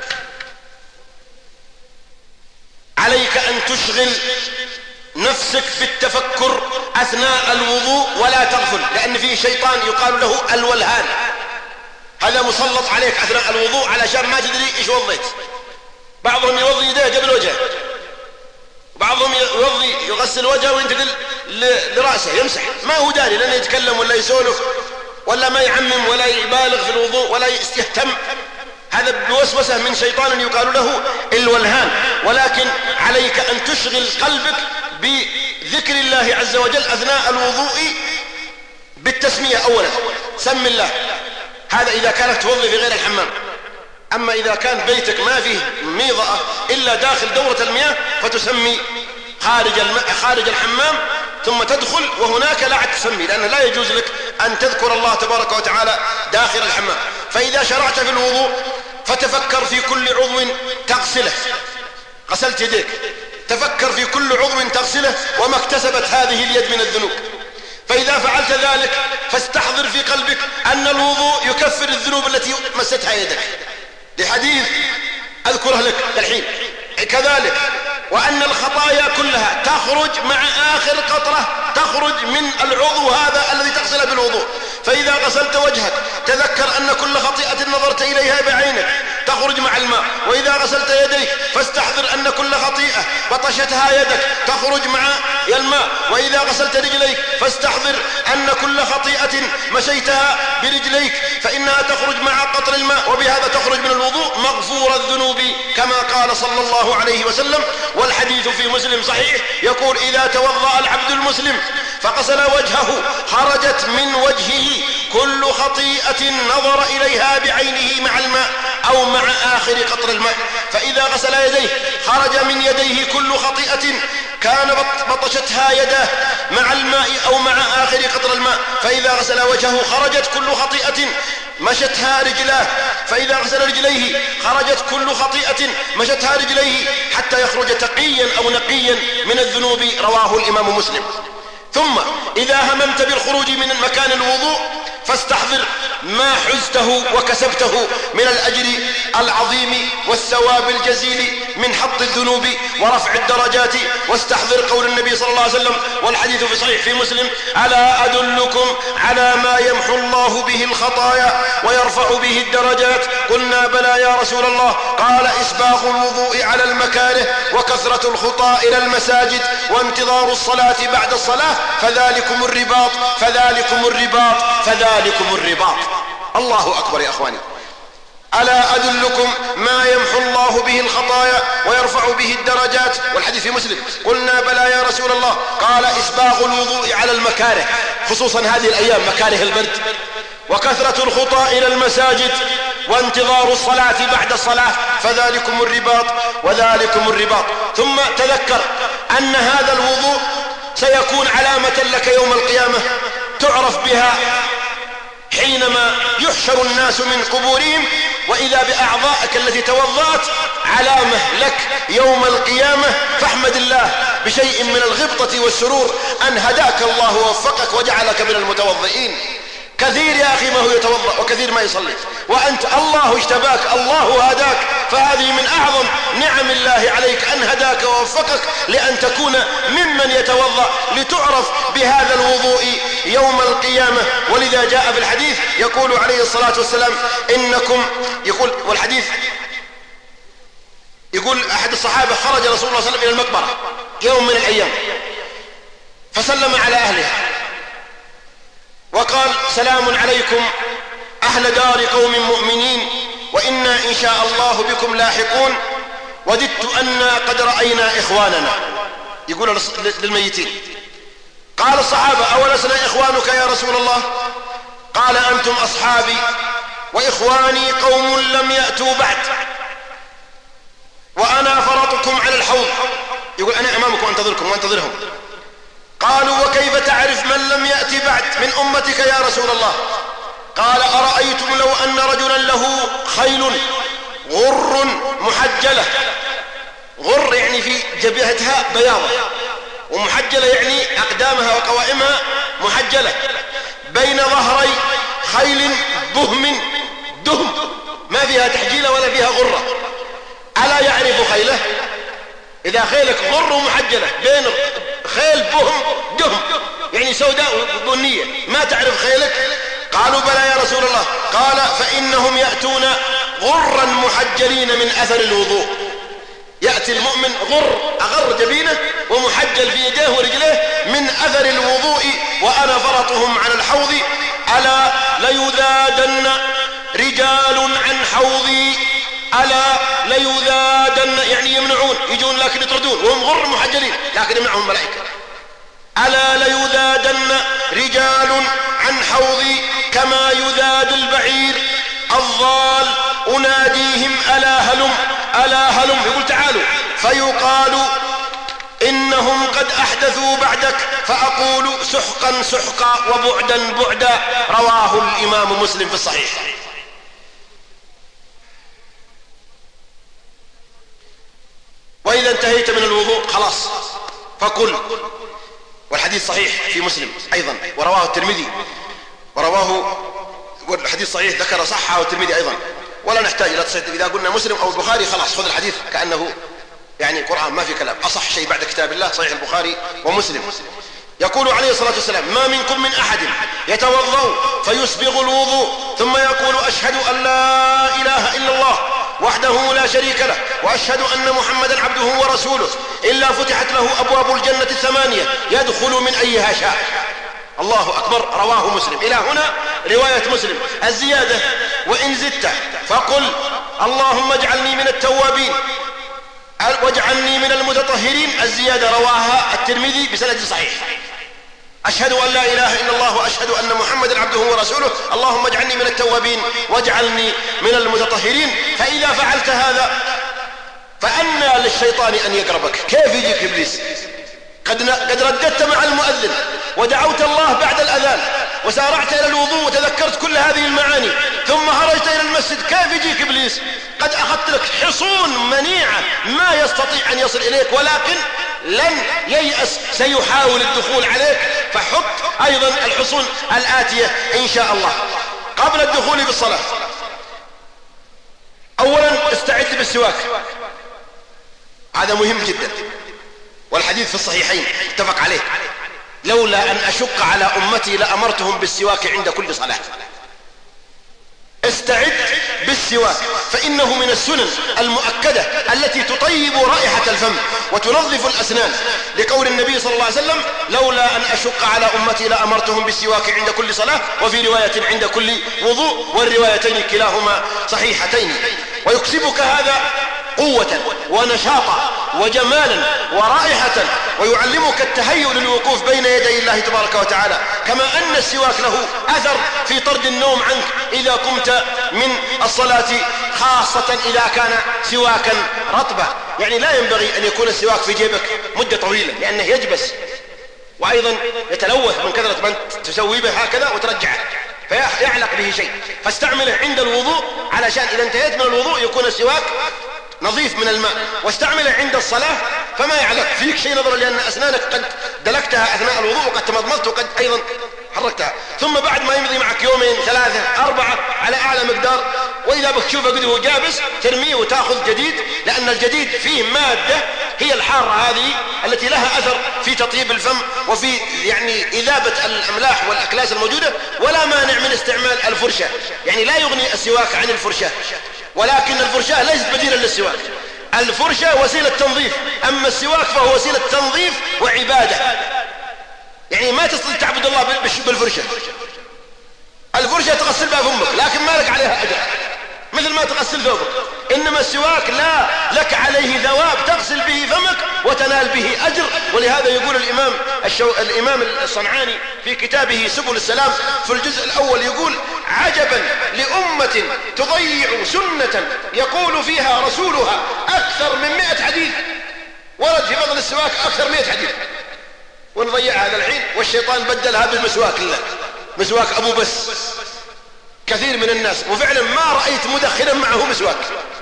[SPEAKER 3] عليك أن تشغل نفسك بالتفكر أثناء الوضوء ولا تغفل، لأن فيه شيطان يقال له الولهان. هذا مسلط عليك أثناء الوضوء علشان ما تدري إيش وضيت. بعضهم يوضي يديه قبل وجهه، بعضهم يغسل وجهه وينتقل لرأسه يمسح، ما هو داري، لن يتكلم ولا يسولف ولا ما يعمم ولا يبالغ في الوضوء ولا يهتم. هذا بوسوسة من شيطان يقال له الولهان. ولكن عليك أن تشغل قلبك بذكر الله عز وجل أثناء الوضوء بالتسمية أولا، سم الله. هذا إذا كانت توضي في غير الحمام. أما إذا كان بيتك ما فيه ميضأة إلا داخل دورة المياه فتسمي خارج الحمام ثم تدخل، وهناك لا تسمي، لأنه لا يجوز لك أن تذكر الله تبارك وتعالى داخل الحمام. فإذا شرعت في الوضوء فتفكر في كل عضو تغسله. غسلت يديك، تفكر في كل عضو تغسله وما اكتسبت هذه اليد من الذنوب. فإذا فعلت ذلك فاستحضر في قلبك أن الوضوء يكفر الذنوب التي مستها يدك، لحديث أذكره لك الحين. كذلك وأن الخطايا كلها تخرج مع آخر قطرة تخرج من العضو هذا الذي تغسله بالوضوء. فإذا غسلت وجهك تذكر أن كل خطيئة نظرت إليها بعينك تخرج مع الماء. وإذا غسلت يديك فاستحضر أن كل خطيئة بطشتها يدك تخرج مع الماء. وإذا غسلت رجليك فاستحضر أن كل خطيئة مشيتها برجليك فإنها تخرج مع قطر الماء، وبهذا تخرج من الوضوء مغفور الذنوب كما قال صلى الله عليه وسلم. والحديث في مسلم صحيح يقول: إذا توضأ العبد المسلم فغسل وجهه خرجت من وجهه كل خطيئة نظر إليها بعينه مع الماء أو مع آخر قطر الماء. فإذا غسل يديه خرج من يديه كل خطيئة كان بطشتها يداه مع الماء أو مع آخر قطر الماء. فإذا غسل وجهه خرجت كل خطيئة مشتها رجلاه. فإذا غسل رجليه خرجت كل خطيئة مشتها رجليه حتى يخرج تقيا أو نقيا من الذنوب. رواه الإمام مسلم. ثم إذا هممت بالخروج من مكان الوضوء فاستحضر ما حزته وكسبته من الأجر العظيم والثواب الجزيل من حط الذنوب ورفع الدرجات. واستحضر قول النبي صلى الله عليه وسلم والحديث في صحيح في مسلم: ألا أدلكم على ما يمحو الله به الخطايا ويرفع به الدرجات؟ قلنا: بلى يا رسول الله. قال: إسباغ الوضوء على المكاره وكثرة الخطى إلى المساجد وانتظار الصلاة بعد الصلاة فذلكم الرباط فذلكم الرباط فذلكم الرباط. الله أكبر يا أخواني. ألا أدلكم ما يمحو الله به الخطايا ويرفع به الدرجات؟ والحديث في مسلم. قلنا: بلى يا رسول الله. قال: إسباغ الوضوء على المكاره، خصوصا هذه الأيام مكاره البرد، وكثرة الخطى إلى المساجد وانتظار الصلاة بعد الصلاة فذلكم الرباط وذلكم الرباط. ثم تذكر أن هذا الوضوء سيكون علامة لك يوم القيامة تعرف بها حينما يحشر الناس من قبورهم، وإذا بأعضائك التي توضأت علامة لك يوم القيامة. فاحمد الله بشيء من الغبطة والسرور أن هداك الله ووفقك وجعلك من المتوضئين. كثير يا أخي ما هو يتوضأ وكثير ما يصلي، وأنت الله اجتباك، الله هداك. فهذه من أعظم نعم الله عليك أن هداك ووفقك لأن تكون ممن يتوضأ لتعرف بهذا الوضوء يوم القيامة. ولذا جاء في الحديث يقول عليه الصلاة والسلام: إنكم، يقول والحديث يقول أحد الصحابة: خرج رسول الله صلى الله عليه وسلم إلى المقبرة يوم من الأيام فسلم على أهلها وقال: سلام عليكم أهل دار قوم مؤمنين وإنا إن شاء الله بكم لاحقون، وددت أنا قد رأينا إخواننا. يقول للميتين. قال الصحابة: أولسنا إخوانك يا رسول الله؟ قال: أنتم أصحابي وإخواني قوم لم يأتوا بعد وأنا فرطكم على الحوض. يقول: أنا أمامكم أنتظركم وأنتظرهم. قالوا: وكيف تعرف من لم يأتي بعد من أمتك يا رسول الله؟ قال: أرأيتم لو أن رجلا له خيل غر محجلة، غر يعني في جبهتها بياضة، ومحجلة يعني أقدامها وقوائمها محجلة، بين ظهري خيل بهم دهم ما فيها تحجيلة ولا فيها غرة. ألا يعرف خيله؟ إذا خيلك غر محجلة بين خيل بهم دهم يعني سوداء بنية، ما تعرف خيلك؟ قالوا بلى يا رسول الله. قال فإنهم يأتون غرا محجلين من أثر الوضوء. يأتي المؤمن أغر جبينه ومحجل في يديه ورجليه من أثر الوضوء وأنا فرطهم على الحوض ألا ليذادن رجال عن حوضي. ألا ليذادن يعني يمنعون، يجون لكن يطردون وهم غر محجلين لكن يمنعهم الملائكة. ألا ليذادن رجال عن حوضي كما يذاد البعير الضال أناديهم ألا هلم ألا هلم، يقول تعالوا، فيقال إنهم قد أحدثوا بعدك فأقول سحقا سحقا وبعدا بعدا. رواه الإمام مسلم في الصحيح. وإذا انتهيت من الوضوء خلاص فقل، والحديث صحيح في مسلم أيضا ورواه الترمذي، والحديث صحيح ذكر صحة الترمذي أيضا، ولا نحتاج إلى تصحيح. إذا قلنا مسلم أو البخاري خلاص خذ الحديث كأنه يعني قرآن، ما في كلام. أصح شيء بعد كتاب الله صحيح البخاري ومسلم. يقول عليه الصلاة والسلام ما منكم من أحد يتوضأ فيسبغ الوضوء ثم يقول أشهد أن لا إله إلا الله وحده لا شريك له وأشهد أن محمدا عبده ورسوله إلا فتحت له أبواب الجنة 8 يدخل من أيها شاء. الله أكبر. رواه مسلم. إلى هنا رواية مسلم. الزيادة وإن زدت فقل اللهم اجعلني من التوابين واجعلني من المتطهرين. الزيادة رواها الترمذي بسند صحيح. أشهد أن لا إله إلا الله وأشهد أن محمدا عبده ورسوله اللهم اجعلني من التوابين واجعلني من المتطهرين. فإذا فعلت هذا فأنى للشيطان أن يقربك. كيف يجيك إبليس؟ قد رددت مع المؤذن ودعوت الله بعد الأذان وسارعت إلى الوضوء وتذكرت كل هذه المعاني ثم خرجت إلى المسجد. كيف يجيك إبليس؟ قد أخذت لك حصون منيعة ما يستطيع أن يصل إليك، ولكن لن ييأس، سيحاول الدخول عليك. فحط أيضا الحصون الآتية إن شاء الله. قبل الدخول بالصلاة أولا استعد بالسواك، هذا مهم جدا، والحديث في الصحيحين اتفق عليه. لولا أن أشق على أمتي لأمرتهم بالسواك عند كل صلاة. استعد بالسواك فإنه من السنن المؤكدة التي تطيب رائحة الفم وتنظف الأسنان، لقول النبي صلى الله عليه وسلم لولا أن أشق على أمتي لأمرتهم بالسواك عند كل صلاة، وفي رواية عند كل وضوء، والروايتين كلاهما صحيحتين. ويكسبك هذا قوة ونشاطا وجمالا ورائحة، ويعلمك التهيؤ للوقوف بين يدي الله تبارك وتعالى. كما أن السواك له أثر في طرد النوم عنك إذا قمت من الصلاة، خاصة إذا كان سواكا رطبا. يعني لا ينبغي أن يكون السواك في جيبك مدة طويلة لأنه يجبس، وأيضا يتلوث من كثرة من تسوي به هكذا وترجعه فيعلق به شيء. فاستعمله عند الوضوء علشان إذا انتهيت من الوضوء يكون السواك نظيف من الماء، واستعمله عند الصلاة فما يعلق فيك شيء، نظرا لأن أسنانك قد دلكتها أثناء الوضوء وقد تمضمضت وقد أيضا حركتها. ثم بعد ما يمضي معك 2 3 4 على أعلى مقدار، وإذا بتشوفه قد هو جابس ترميه وتأخذ جديد، لأن الجديد فيه مادة هي الحارة هذه التي لها أثر في تطيب الفم وفي يعني إذابة الأملاح والأكلاس الموجودة. ولا مانع من استعمال الفرشة، يعني لا يغني السواك عن الفرشة، ولكن الفرشاة ليست بديلا للسواك. الفرشة وسيلة تنظيف، أما السواك فهو وسيلة تنظيف وعبادة. يعني ما تستطيع تعبد الله بالفرشة. الفرشة تغسل بها فمك لكن ما لك عليها أجر مثل ما تغسل ثوبك، إنما السواك لا لك عليه ثواب تغسل به فمك وتنال به أجر. ولهذا يقول الإمام الصنعاني في كتابه سبل السلام في الجزء الأول يقول عجبا لأمة تضيع سنة يقول فيها رسولها أكثر من 100 حديث، ورد في فضل السواك أكثر 100 حديث، ونضيع هذا الحين والشيطان بدلها بالمسواك الله، مسواك أبو بس كثير من الناس. وفعلا ما رأيت مدخنا معه مسواك،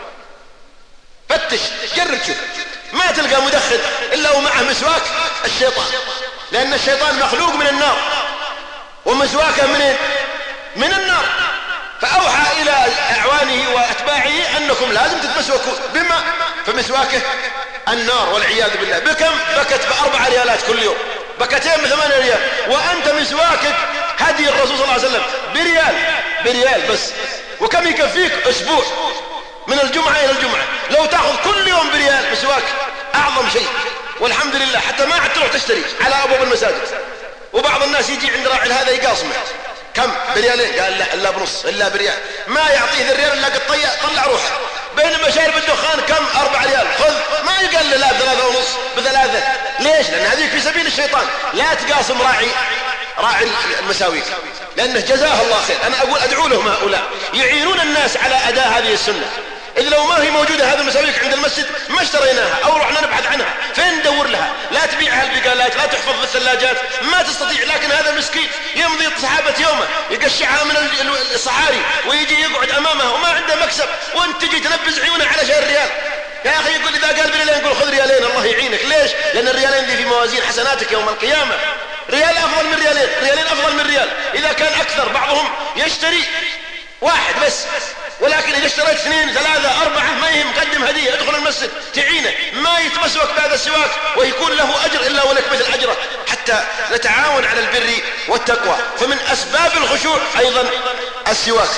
[SPEAKER 3] فتش جرب شوف، ما تلقى مدخن إلا ومعه مسواك الشيطان، لأن الشيطان مخلوق من النار ومسواكه من النار. فأوحى إلى أعوانه وأتباعه أنكم لازم تتمسوكوا بما فمسواكه النار والعياذ بالله. بكم؟ بكت ب4 ريالات كل يوم، بكتين ب8 ريال، وأنت مسواكك هدي الرسول صلى الله عليه وسلم بريال بس. وكم يكفيك أسبوع من الجمعة إلى الجمعة لو تأخذ كل يوم بريال مسواك أعظم شيء. والحمد لله حتى ما عاد تروح تشتري على أبواب المساجد. وبعض الناس يجي عند راعي هذا يقاصمه كم بريالين، قال لا إلا بنص إلا بريال، ما يعطيه ذا الريال إلا قد طلع روحه. بينما شارب الدخان كم 4 ريال خذ، ما يقال له لا ب3 ونص ب3. ليش؟ لأن هذه في سبيل الشيطان. لا تقاصم راعي المساويك لأنه جزاه الله خير. أنا أقول أدعو لهم هؤلاء يعينون الناس على أداء هذه السنة. إذ لو ما هي موجودة هذه المساويك عند المسجد ما اشتريناها أو رحنا نبحث عنها. فين ندور لها؟ لا تبيعها البقالات، لا تحفظ في الثلاجات، ما تستطيع. لكن هذا مسكين يمضي صحابة يومه يقشعها من الصحاري ويجي يقعد أمامها وما عنده مكسب، وانت تجي تنبز عيونه على شهر ريال. يا أخي يقول إذا قال بريالين يقول خذ ريالين الله يعينك. ليش؟ لأن الريالين دي في موازين حسناتك يوم القيامة. ريال أفضل من ريالين أفضل من ريال. إذا كان أكثر بعضهم يشتري 1 بس، ولكن إذا اشتريت 2 3 4 ما يهم، قدم هدية ادخل المسجد تعينه، ما يتمسوك بهذا السواك ويكون له أجر إلا ولك مثل أجره، حتى نتعاون على البر والتقوى. فمن أسباب الخشوع أيضا السواك.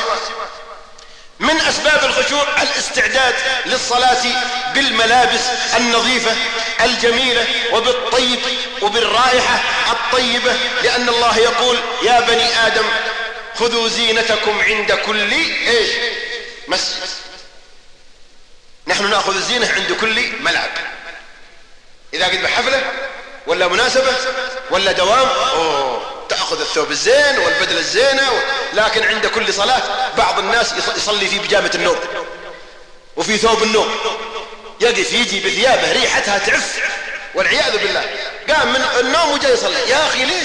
[SPEAKER 3] من أسباب الخشوع الاستعداد للصلاة بالملابس النظيفة الجميلة وبالطيب وبالرائحة الطيبة، لأن الله يقول يا بني آدم خذوا زينتكم عند كل مسجد. نحن نأخذ الزينة عند كل ملعب. إذا قد بحفلة ولا مناسبة ولا دوام تأخذ الثوب الزين والبدلة الزينة. لكن عند كل صلاة بعض الناس يصلي في بجامة النوم وفي ثوب النوم، يقف يجي بثيابه ريحتها تعف والعياذ بالله، قام من النوم وجاي يصلي. يا أخي ليش؟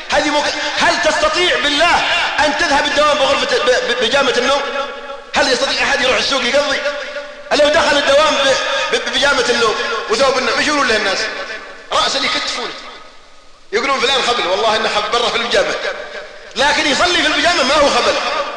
[SPEAKER 3] هل تستطيع بالله أن تذهب الدوام بغرفة بجامة النوم؟ هل يستطيع أحد يروح السوق يقضي؟ لو دخل الدوام بجامة النوم وثوب النوم ايش يقولون له الناس؟ رأسا يكتفونه يقولون فلان خبل، والله إنه خبل برا في البجامة. لكن يصلي في البجامة ما هو خبل،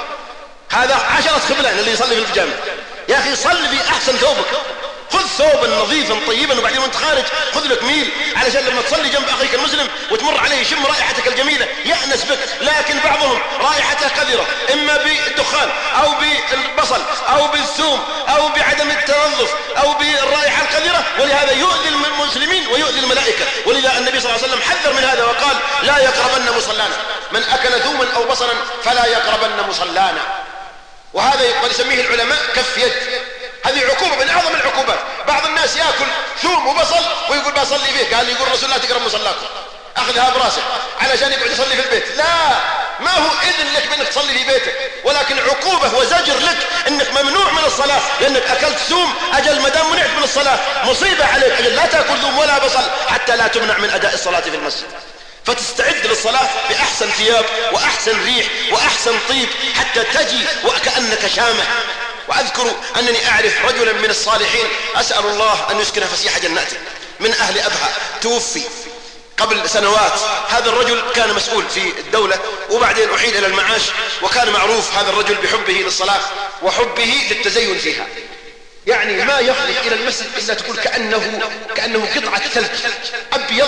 [SPEAKER 3] هذا 10 خبلان اللي يصلي في البجامة. يا أخي صلي في أحسن ثوبك، خذ ثوبا نظيفا طيبا، وبعدين وانت خارج خذ لك ميل علشان لما تصلي جنب أخيك المسلم وتمر عليه يشم رائحتك الجميلة يأنس بك. لكن بعضهم رائحته قذرة، إما بالدخان أو بالبصل أو بالثوم أو بعدم التنظف أو بالرائحة القذرة، ولهذا يؤذي المسلمين ويؤذي الملائكة. ولذا النبي صلى الله عليه وسلم حذر من هذا وقال لا يقربن مصلانا، من أكل ثوما أو بصلا فلا يقربن مصلانا. وهذا يسميه العلماء كف يد. هذه عقوبة من أعظم العقوبات. بعض الناس يأكل ثوم وبصل ويقول بصلي فيه، قال يقول رسول الله تقرب مصلاكم، أخذها براسه علشان يقعد يصلي في البيت. لا، ما هو إذن لك بأنك تصلي في بيتك، ولكن عقوبة وزجر لك أنك ممنوع من الصلاة لأنك أكلت ثوم. أجل مدام منعت من الصلاة مصيبة عليك، أجل لا تأكل ثوم ولا بصل حتى لا تمنع من أداء الصلاة في المسجد. فتستعد للصلاة بأحسن ثياب وأحسن ريح وأحسن طيب حتى تجي وكأنك شامة. وأذكر أنني أعرف رجلا من الصالحين أسأل الله أن يسكن فسيح جناته من أهل أبها، توفي قبل سنوات. هذا الرجل كان مسؤول في الدولة وبعدين أحيل إلى المعاش، وكان معروف هذا الرجل بحبه للصلاة وحبه للتزين فيها. يعني ما يخرج إلى المسجد إلا تقول كأنه قطعة ثلج أبيض.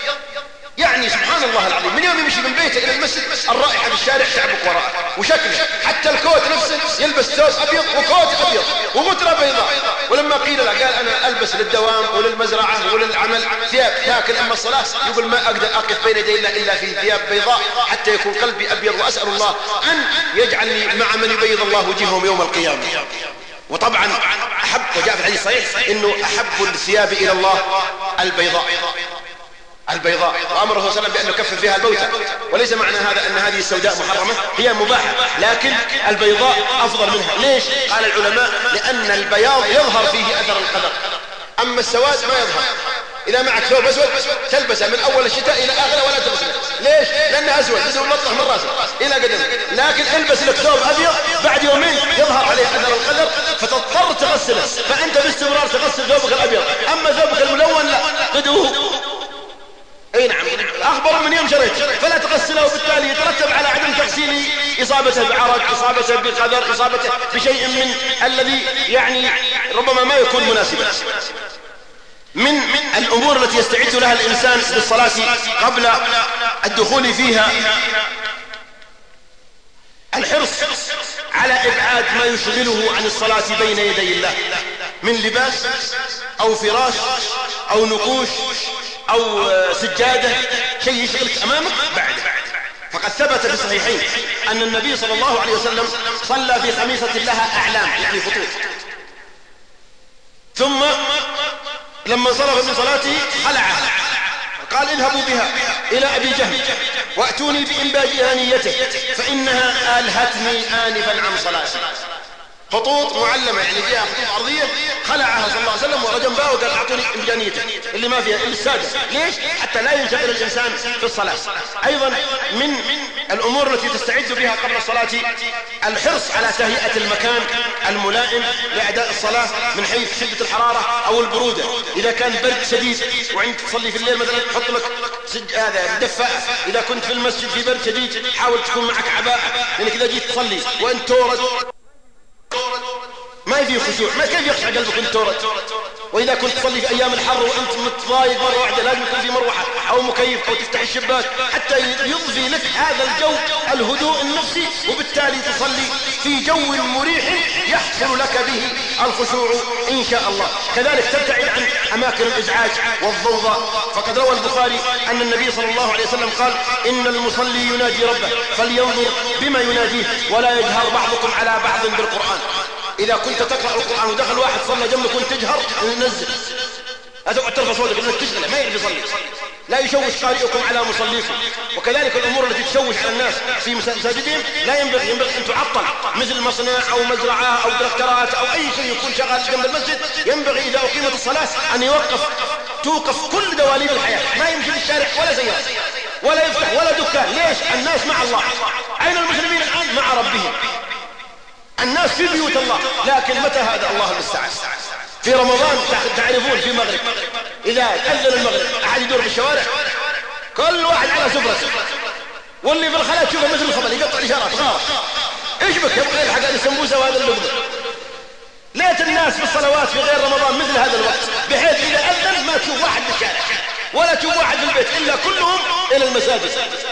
[SPEAKER 3] يعني سبحان الله العظيم، من يوم يمشي من بيته إلى المسجد الرائحة في الشارع تعبك وراءه، وشكله حتى الكوت نفسه يلبس ثوب أبيض وكوت أبيض وغترة بيضاء. ولما قيل له قال أنا ألبس للدوام وللمزرعة وللعمل ثياب، لكن أما الصلاة يقول ما أقدر أقف بين يدي الله إلا في ثياب بيضاء حتى يكون قلبي أبيض، وأسأل الله أن يجعلني مع من يبيض الله وجههم يوم القيامة. وطبعا أحب، وجاء في الحديث صحيح إنه أحب الثياب إلى الله البيضاء. وأمر الرسول صلى الله عليه وسلم بأن نكفر فيها الموتى، وليس معنى هذا أن هذه السوداء محرمة، هي مباحة، لكن البيضاء أفضل منها. ليش؟ قال العلماء لأن البياض يظهر فيه أثر القدر، أما السواد ما يظهر. إذا معك ثوب أسود تلبسه من أول الشتاء إلى آخره ولا تغسله. ليش؟ لأنه أسود ملطخ من راسه إلى قدمه. لكن البس لك ثوب أبيض بعد يومين يظهر عليه أثر القدر فتضطر تغسله، فأنت باستمرار تغسل ثوبك الأبيض. أما ثوبك الملون لا، قدوه اي نعم اخبر من يوم شريت، فلا تغسله، وبالتالي يترتب على عدم تغسيله اصابته بعرق، اصابته بقدر، اصابته بشيء من الذي يعني ربما ما يكون مناسبا. من الامور التي يستعد لها الانسان للصلاة قبل الدخول فيها الحرص على إبعاد ما يشغله عن الصلاة بين يدي الله من لباس أو فراش أو نقوش أو سجادة، شيء يشغلك أمامك بعد. فقد ثبت في الصحيحين أن النبي صلى الله عليه وسلم صلى في خميصة لها أعلام يعني خطوط، ثم لما انصرف من صلاته خلعها قال اذهبوا بها إلى أبي جهل وأتوني بإنباجانيته فإنها آلهتني آنفا عن صلاتي. خطوط معلمة يعني فيها خطوط أرضية، خلعها صلى الله عليه وسلم ورجم بها وقال أعطوني إمكانيته اللي ما فيها إلا السادة. ليش؟ حتى لا ينشغل الإنسان في الصلاة. أيضا من الأمور التي تستعد بها قبل الصلاة الحرص على تهيئة المكان الملائم لأداء الصلاة من حيث شدة الحرارة أو البرودة. إذا كان برد شديد وعندك تصلي في الليل مثلا تحط لك هذا دفاء، إذا كنت في المسجد في برد شديد حاول تكون معك عباءة، لأنك إذا جيت تصلي وأنت تورد ما في خشوع، ما كيف يخشع قلبك وانت تورد. واذا كنت تصلي في ايام الحر وانت متضايق مره واحده لازم يكون في مروحه او مكيف او تفتح الشباك حتى يضفي لك هذا الجو الهدوء النفسي، وبالتالي تصلي في جو مريح يحصل لك به الخشوع ان شاء الله. كذلك تبتعد عن اماكن الازعاج والضوضاء، فقد روى البخاري ان النبي صلى الله عليه وسلم قال ان المصلي يناجي ربه فلينظر بما يناديه ولا يجهر بعضكم على بعض بالقرآن. إذا كنت تقرأ القرآن ودخل واحد صلى جنبك وانت تجهر نزل، لا تقعد ترفع صوتك لأنك تشغله ما يعرف يصلي. لا يشوش قارئكم على مصليكم. وكذلك الأمور التي تشوش على الناس في مساجدهم لا ينبغي أن تعطل، مثل مصنع أو مزرعة أو دكتورات أو أي شيء يكون شغال جنب المسجد. ينبغي إذا أقيمت الصلاة أن توقف كل دواليب الحياة، ما يمشي في الشارع ولا سيارة ولا يفتح ولا دكان. ليش؟ الناس مع الله. أين المسلمين الآن؟ مع ربهم. الناس في بيوت الله، لكن متى هذا؟ الله المستعان. في رمضان تعرفون في المغرب إذا أذن المغرب أحد يدور في الشوارع كل واحد على سفرته، واللي في الخلاء تشوفه مثل الخبل يقطع الإشارات غارة إيش بك يبقى يلحق هذا السمبوسة وهذا اللقمة. ليت الناس في الصلوات في غير رمضان مثل هذا الوقت، بحيث إذا أذن ما تشوف واحد في الشارع ولا تشوف واحد في البيت إلا كلهم إلى المساجد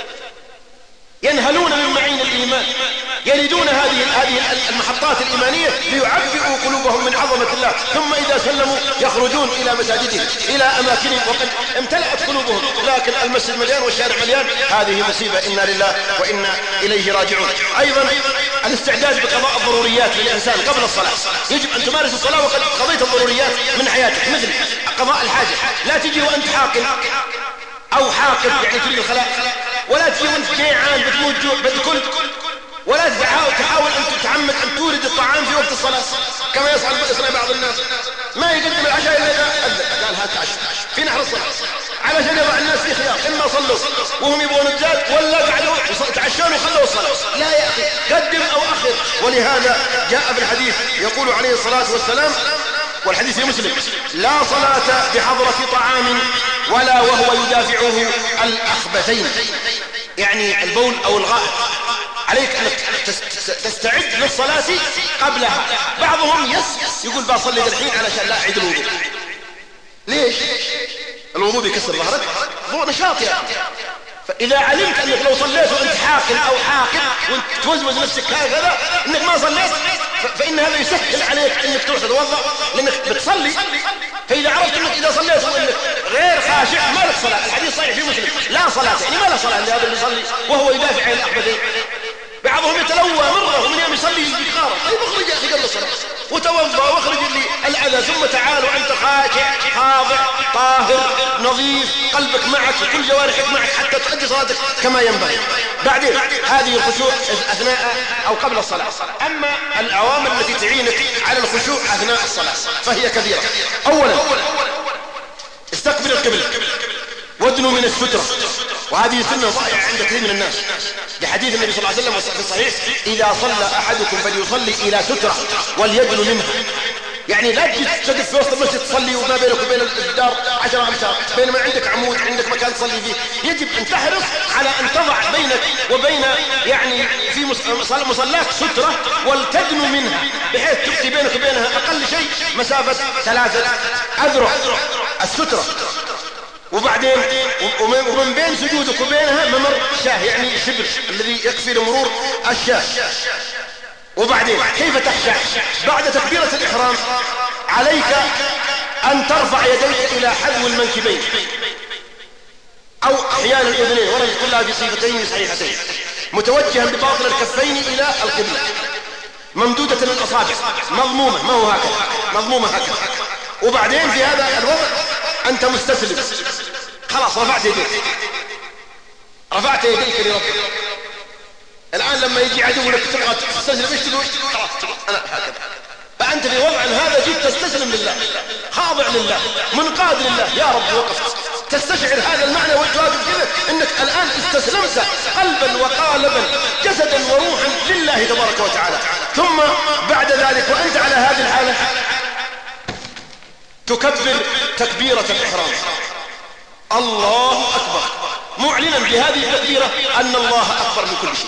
[SPEAKER 3] ينهلون من معين الإيمان، يريدون هذه المحطات الإيمانية ليعبئوا قلوبهم من عظمة الله، ثم إذا سلموا يخرجون إلى مساجدهم إلى أماكنهم وقد امتلأت قلوبهم، لكن المسجد مليان والشارع مليان. هذه مصيبة، إنا لله وإنا إليه راجعون. أيضا الاستعداد بقضاء الضروريات للإنسان قبل الصلاة. يجب أن تمارس الصلاة وقد قضيت الضروريات من حياتك، مثل قضاء الحاجة. لا تجي وأنت حاقل أو حاقد يعني تريد الخلاء، ولا تجي وانت جيعان بتموت جوع بتاكل، ولا تحاول ان تتعمد ان تورد الطعام في وقت الصلاه كما يصنع بعض الناس. ما يقدم العشاء الا اذا اذن قال هات عشاء في نحر الصلاه علشان يضع الناس في خيار، اما صلوا وهم يبغون الزاد ولا قعدوا تعشون وخلوا الصلاه. لا يا اخي قدم او اخر. ولهذا جاء في الحديث يقول عليه الصلاه والسلام، والحديث في مسلم: لا صلاة بحضرة طعام ولا وهو يدافعه الأخبثين، يعني البول أو الغائط. عليك أن تستعد للصلاة قبلها. بعضهم يقول بصلي الحين علشان لا أعيد الوضوء. ليش؟ الوضوء بيكسر ظهرك، ضوء نشاط يعني. فإذا علمت أنك لو صليت وأنت حاقل أو حاقد وأنت توزوز نفسك هكذا أنك ما صليت، فإن هذا يسهل عليك أنك تروح تتوضأ لأنك بتصلي. فإذا عرفت أنك إذا صليت وأنك غير خاشع ما لك صلاة. الحديث صحيح في مسلم: لا صلاة، يعني ما له صلاة لهذا اللي يصلي وهو يدافع عن الأخبثين. بعضهم يتلوى مرة ومن يوم يصلي يقارب. طيب اخرج يا أخي قبل الصلاة وتوضأ واخرج الأذى، ثم تعال وأنت خاشع خاضع طاهر نظيف، قلبك معك وكل جوارحك معك حتى تؤدي صلاتك كما ينبغي. بعدين هذه الخشوع أثناء أو قبل الصلاة. أما الأوامر التي تعينك على الخشوع أثناء الصلاة فهي كثيرة. أولا استقبل القبلة وادنوا من السترة، وهذه سنة ضائعة عند كثير من الناس، لحديث النبي صلى الله عليه وسلم في الصحيح: إذا صلى أحدكم فليصلي إلى سترة وليدنو منها. يعني لا تجي تقف في وسط المسجد تصلي وما بينك وبين الجدار 10 أمتار، بينما عندك عمود عندك مكان تصلي فيه. يجب أن تحرص على أن تضع بينك وبين يعني في مصلاك سترة ولتدنو منها، بحيث تبقي بينك وبينها أقل شيء مسافة 3 أذرع السترة. وبعدين ومن بين سجودك وبينها ممر الشاه يعني شبر الذي يكفي لمرور الشاه. وبعدين كيف تخشع؟ بعد تكبيرة الإحرام عليك أن ترفع يديك إلى حذو المنكبين أو أحيانا الأذنين، وردت كلها في صيغتين صحيحتين، متوجها بباطن الكفين إلى القبلة، ممدودة الأصابع مضمومة، ما هو هكذا، مضمومة هكذا. وبعدين في هذا الوضع أنت مستسلم، خلاص رفعت يديك لربك. الآن لما يجي عدوك تبغى تستسلم ايش تقول؟ خلاص أنا هكذا. فأنت في وضع هذا جيت تستسلم لله، خاضع لله، منقاد لله. يا رب وقفت تستشعر هذا المعنى والجواب كذا انك الآن استسلمت قلبا وقالبا جسدا وروحا لله تبارك وتعالى. ثم بعد ذلك وأنت على هذه الحالة تكبر تكبيرة الإحرام، الله أكبر، معلنا بهذه التكبيرة أن الله أكبر من كل شيء.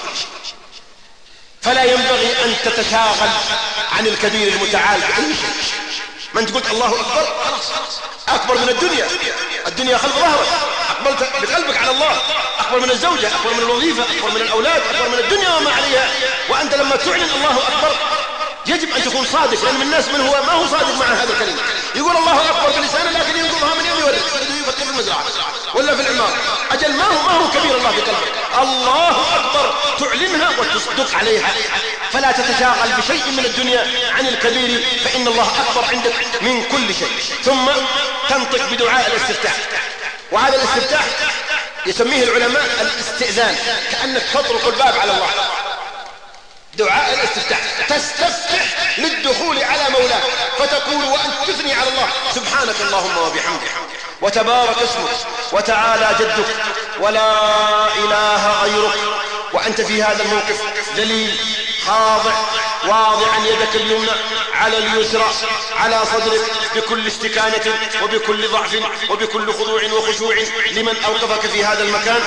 [SPEAKER 3] فلا ينبغي أن تتشاغل عن الكبير المتعال بأي شيء. من تقول الله أكبر خلاص أكبر من الدنيا خلف ظهرك، أقبلت بقلبك على الله، أكبر من الزوجة، أكبر من الوظيفة، أكبر من الأولاد، أكبر من الدنيا وما عليها. وأنت لما تعلن الله أكبر يجب أن تكون صادق، لأن من الناس من هو ما هو صادق مع هذا الكلمة، يقول الله أكبر بلسانه لكن ينقضها من يوم يولد يفكر في المزرعة ولا في العمارة. أجل ما هو كبير الله في قلبك. الله أكبر تعلنها وتصدق عليها، فلا تتشاغل بشيء من الدنيا عن الكبير، فإن الله أكبر عندك من كل شيء. ثم تنطق بدعاء الاستفتاح، وهذا الاستفتاح يسميه العلماء الاستئذان، كأنك تطرق الباب على الله. دعاء الاستفتاح تستفتح للدخول على مولاك، فتقول وأنت تثني على الله سبحانك اللهم وبحمدك وتبارك اسمك وتعالى جدك ولا إله غيرك. وأنت في هذا الموقف ذليل خاضع واضعا يدك اليمنى على اليسرى على صدرك بكل استكانة وبكل ضعف وبكل خضوع وخشوع لمن أوقفك في هذا المكان.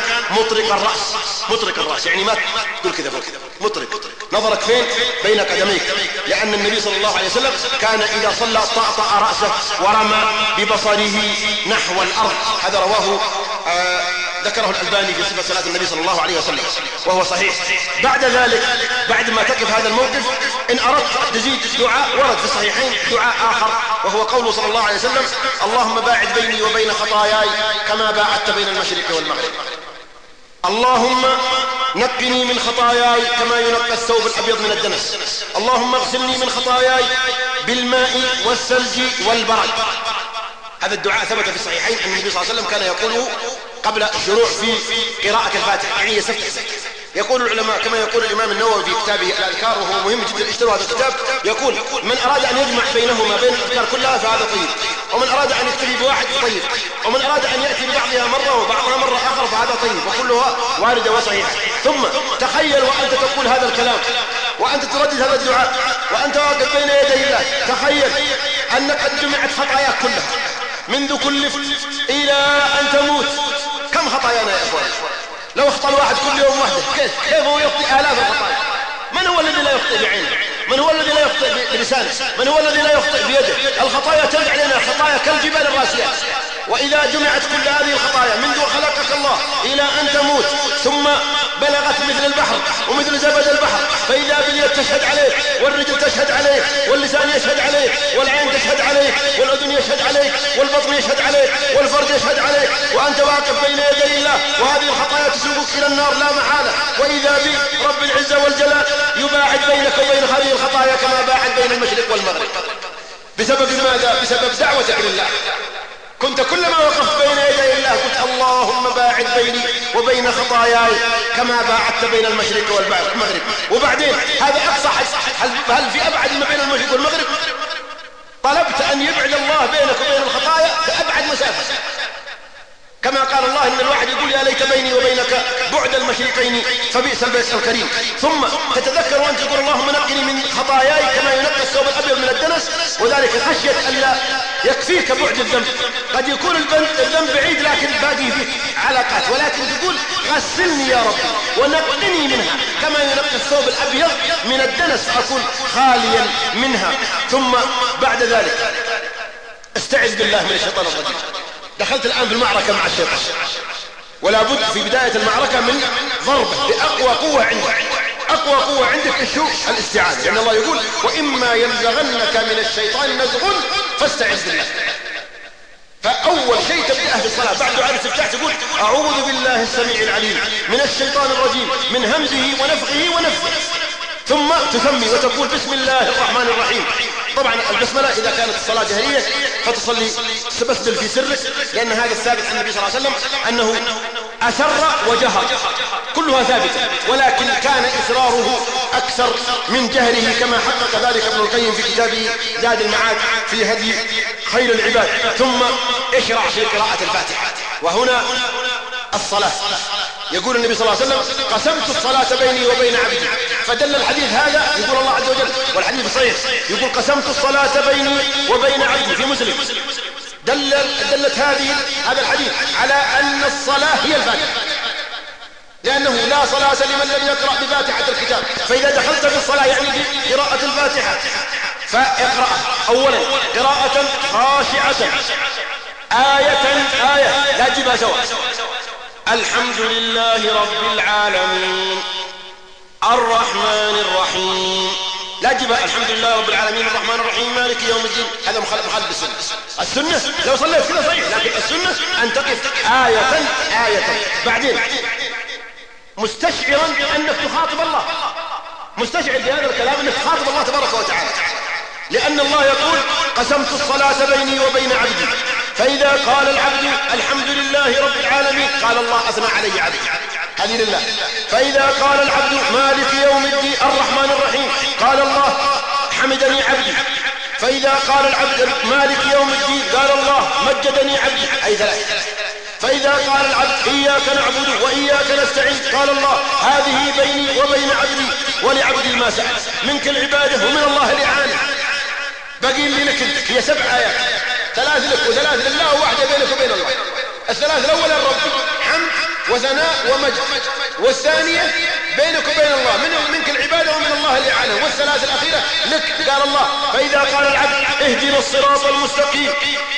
[SPEAKER 3] مطرق الرأس يعني ما تقول كذا مطرق، نظرك فين؟ بين قدميك، لأن النبي صلى الله عليه وسلم كان إذا صلى طأطأ رأسه ورمى ببصره نحو الأرض. هذا رواه ذكره الألباني في صفة صلاة النبي صلى الله عليه وسلم وهو صحيح. بعد ذلك بعد ما تقف هذا الموقف إن أردت تزيد دعاء ورد في الصحيحين دعاء آخر، وهو قوله صلى الله عليه وسلم اللهم باعد بيني وبين خطاياي كما باعدت بين المشرق والمغرب. اللهم نقني من خطاياي كما ينقى الثوب الأبيض من الدنس. اللهم اغسلني من خطاياي بالماء والثلج والبرد. هذا الدعاء ثبت في الصحيحين أن النبي صلى الله عليه وسلم كان يقوله قبل الشروع في قراءة الفاتحة، يعني يستفتح. يقول العلماء كما يقول الإمام النووي في كتابه الأذكار، وهو مهم جدا اشتروا هذا الكتاب، يقول من أراد أن يجمع بينهما بين الأذكار كلها فهذا طيب، ومن أراد أن يكتفي بواحد طيب، ومن أراد أن يأتي ببعضها مرة وبعضها مرة آخر فهذا طيب، وكلها واردة وصحيحة. ثم تخيل وأنت تقول هذا الكلام وأنت تردد هذا الدعاء وأنت واقف بين يدي الله، تخيل أن قد جمعت خطاياك كلها منذ كل إلى أن تموت. كم خطايانا يا إخوان؟ لو اخطأ الواحد كل يوم وحده كيف هو يخطئ آلاف الخطايا؟ من هو الذي لا يخطئ بعينه؟ من هو الذي لا يخطئ بلسانه؟ من هو الذي لا يخطئ بيده؟ الخطايا ترجع لنا خطايا كالجبال الراسيات. وإذا جمعت كل هذه الخطايا منذ خلقك الله إلى أن تموت ثم بلغت مثل البحر ومثل زبد البحر، فإذا باليد تشهد عليك والرجل تشهد عليك واللسان يشهد عليك والعين تشهد عليك والأذن يشهد عليك والبطن يشهد عليك والفرج يشهد عليك، وأنت واقف بين يدي الله وهذه الخطايا تسوقك إلى النار لا محالة. وإذا برب العزة والجلال يباعد بينك وبين هذه الخطايا كما باعد بين المشرق والمغرب. بسبب ماذا؟ بسبب دعوتك لله. كنت كلما وقفت بين يدي الله قلت اللهم باعد بيني وبين خطاياي كما باعدت بين المشرق والمغرب. وبعدين هذا أقصى حد، هل في أبعد ما بين المشرق والمغرب؟ طلبت أن يبعد الله بينك وبين الخطايا فأبعد مسافة، كما قال الله إن الواحد يقول يا ليت بيني وبينك بعد المشرقين فبئس البئس الكريم. ثم تتذكر وأنت تقول اللهم نقني من خطاياي كما ينقى الثوب الأبيض من الدنس، وذلك خشية ألا يكفيك بعد الذنب. قد يكون الذنب بعيد لكن باقي فيك علاقات، ولكن تقول غسلني يا رب ونقني منها كما ينقى الثوب الأبيض من الدنس فأكون خاليا منها. ثم بعد ذلك استعذ بالله من الشيطان الرجيم. دخلت الآن في المعركة مع الشيطان، ولا بد في بداية المعركة من ضربة بأقوى قوة عندك. أقوى قوة عندك إيش هو؟ الاستعاذة، لأن الله يقول وإما ينزغنك من الشيطان نزغ فاستعذ بالله. فأول شيء تبدأه في الصلاة بعد دعاء الاستفتاح تقول أعوذ بالله السميع العليم من الشيطان الرجيم من همزه ونفخه ونفثه، ثم تسمي وتقول بسم الله الرحمن الرحيم. طبعا البسملة إذا كانت الصلاة جهرية فتصلي تبسمل في سرك، لأن هذا الثابت عن النبي صلى الله عليه وسلم أنه أسر وجهر كلها ثابتة، ولكن كان إسراره أكثر من جهره كما حقق ذلك ابن القيم في كتابه زاد المعاد في هدي خير العباد. ثم اشرع في قراءة الفاتحة. وهنا الصلاة يقول النبي صلى الله عليه وسلم قسمت الصلاة بيني وبين عبدي، فدل الحديث هذا يقول الله عز وجل والحديث صحيح يقول قسمت الصلاة بيني وبين عبدي في مسلم. دلت هذا الحديث على أن الصلاة هي الفاتحة، لأنه لا صلاة لمن لم يقرأ بفاتحة الكتاب. فإذا دخلت في الصلاة يعني قراءة الفاتحة فاقرأ أولا قراءة خاشعة آية لا تجيبها سوا. الحمد لله رب العالمين الرحمن الرحيم، لا تجيبها الحمد لله رب العالمين الرحمن الرحيم مالك يوم الدين، هذا مخالف بالسنة. السنة لو صليت كذا صحيح، لكن السنة أن تقف آية بعدين مستشعرا أنك تخاطب الله، مستشعر بهذا الكلام أنك تخاطب الله تبارك وتعالى، لأن الله يقول قسمت الصلاة بيني وبين عبدي، فإذا قال العبد الحمد لله رب العالمين قال الله أثنى علي عبدي، هذه لله. فإذا قال العبد مالك يوم الدين الرحمن الرحيم قال الله حمدني عبدي. فإذا قال العبد مالك يوم الدين قال الله مجدني عبدي، أي ثلاث. فإذا قال العبد إياك نعبد وإياك نستعين قال الله هذه بيني وبين عبدي ولعبدي ما سأل، منك العبادة ومن الله الإعانة. بقي لي لك هي 7 آيات، 3 لك و3 لله وواحدة بينك وبين الله. الثلاث الأولى الرب حمد وثناء ومجد، والثانية بينك وبين الله منك العبادة ومن الله الإعانة، والثلاث الأخيرة لك. قال الله فإذا قال العبد اهدنا الصراط المستقيم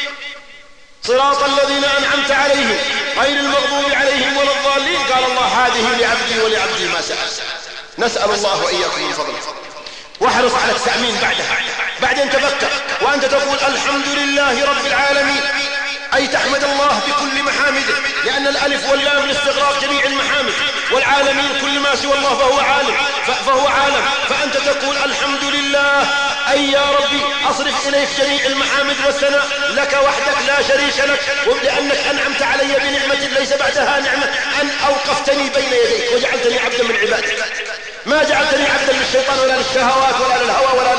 [SPEAKER 3] صراط الذين أنعمت عليهم غير المغضوب عليهم ولا الضالين قال الله هذه لعبدي ولعبدي ما سأل. نسأل الله وإياكم من فضله. واحرص على التأمين بعدها، بعدين تفكر وأنت تقول الحمد لله رب العالمين، أي تحمد الله بكل محامده، لأن الألف واللام لاستغراق جميع المحامد، والعالمين كل ما سوى الله فهو عالم. فأنت تقول الحمد لله أي يا ربي أصرف إليك جميع المحامد والثناء لك وحدك لا شريك لك، لأنك أنعمت علي بنعمة ليس بعدها نعمة، أن أوقفتني بين يديك وجعلتني عبدا من عبادك. ما جعلتني عبدا للشيطان ولا للشهوات ولا للهوى ولا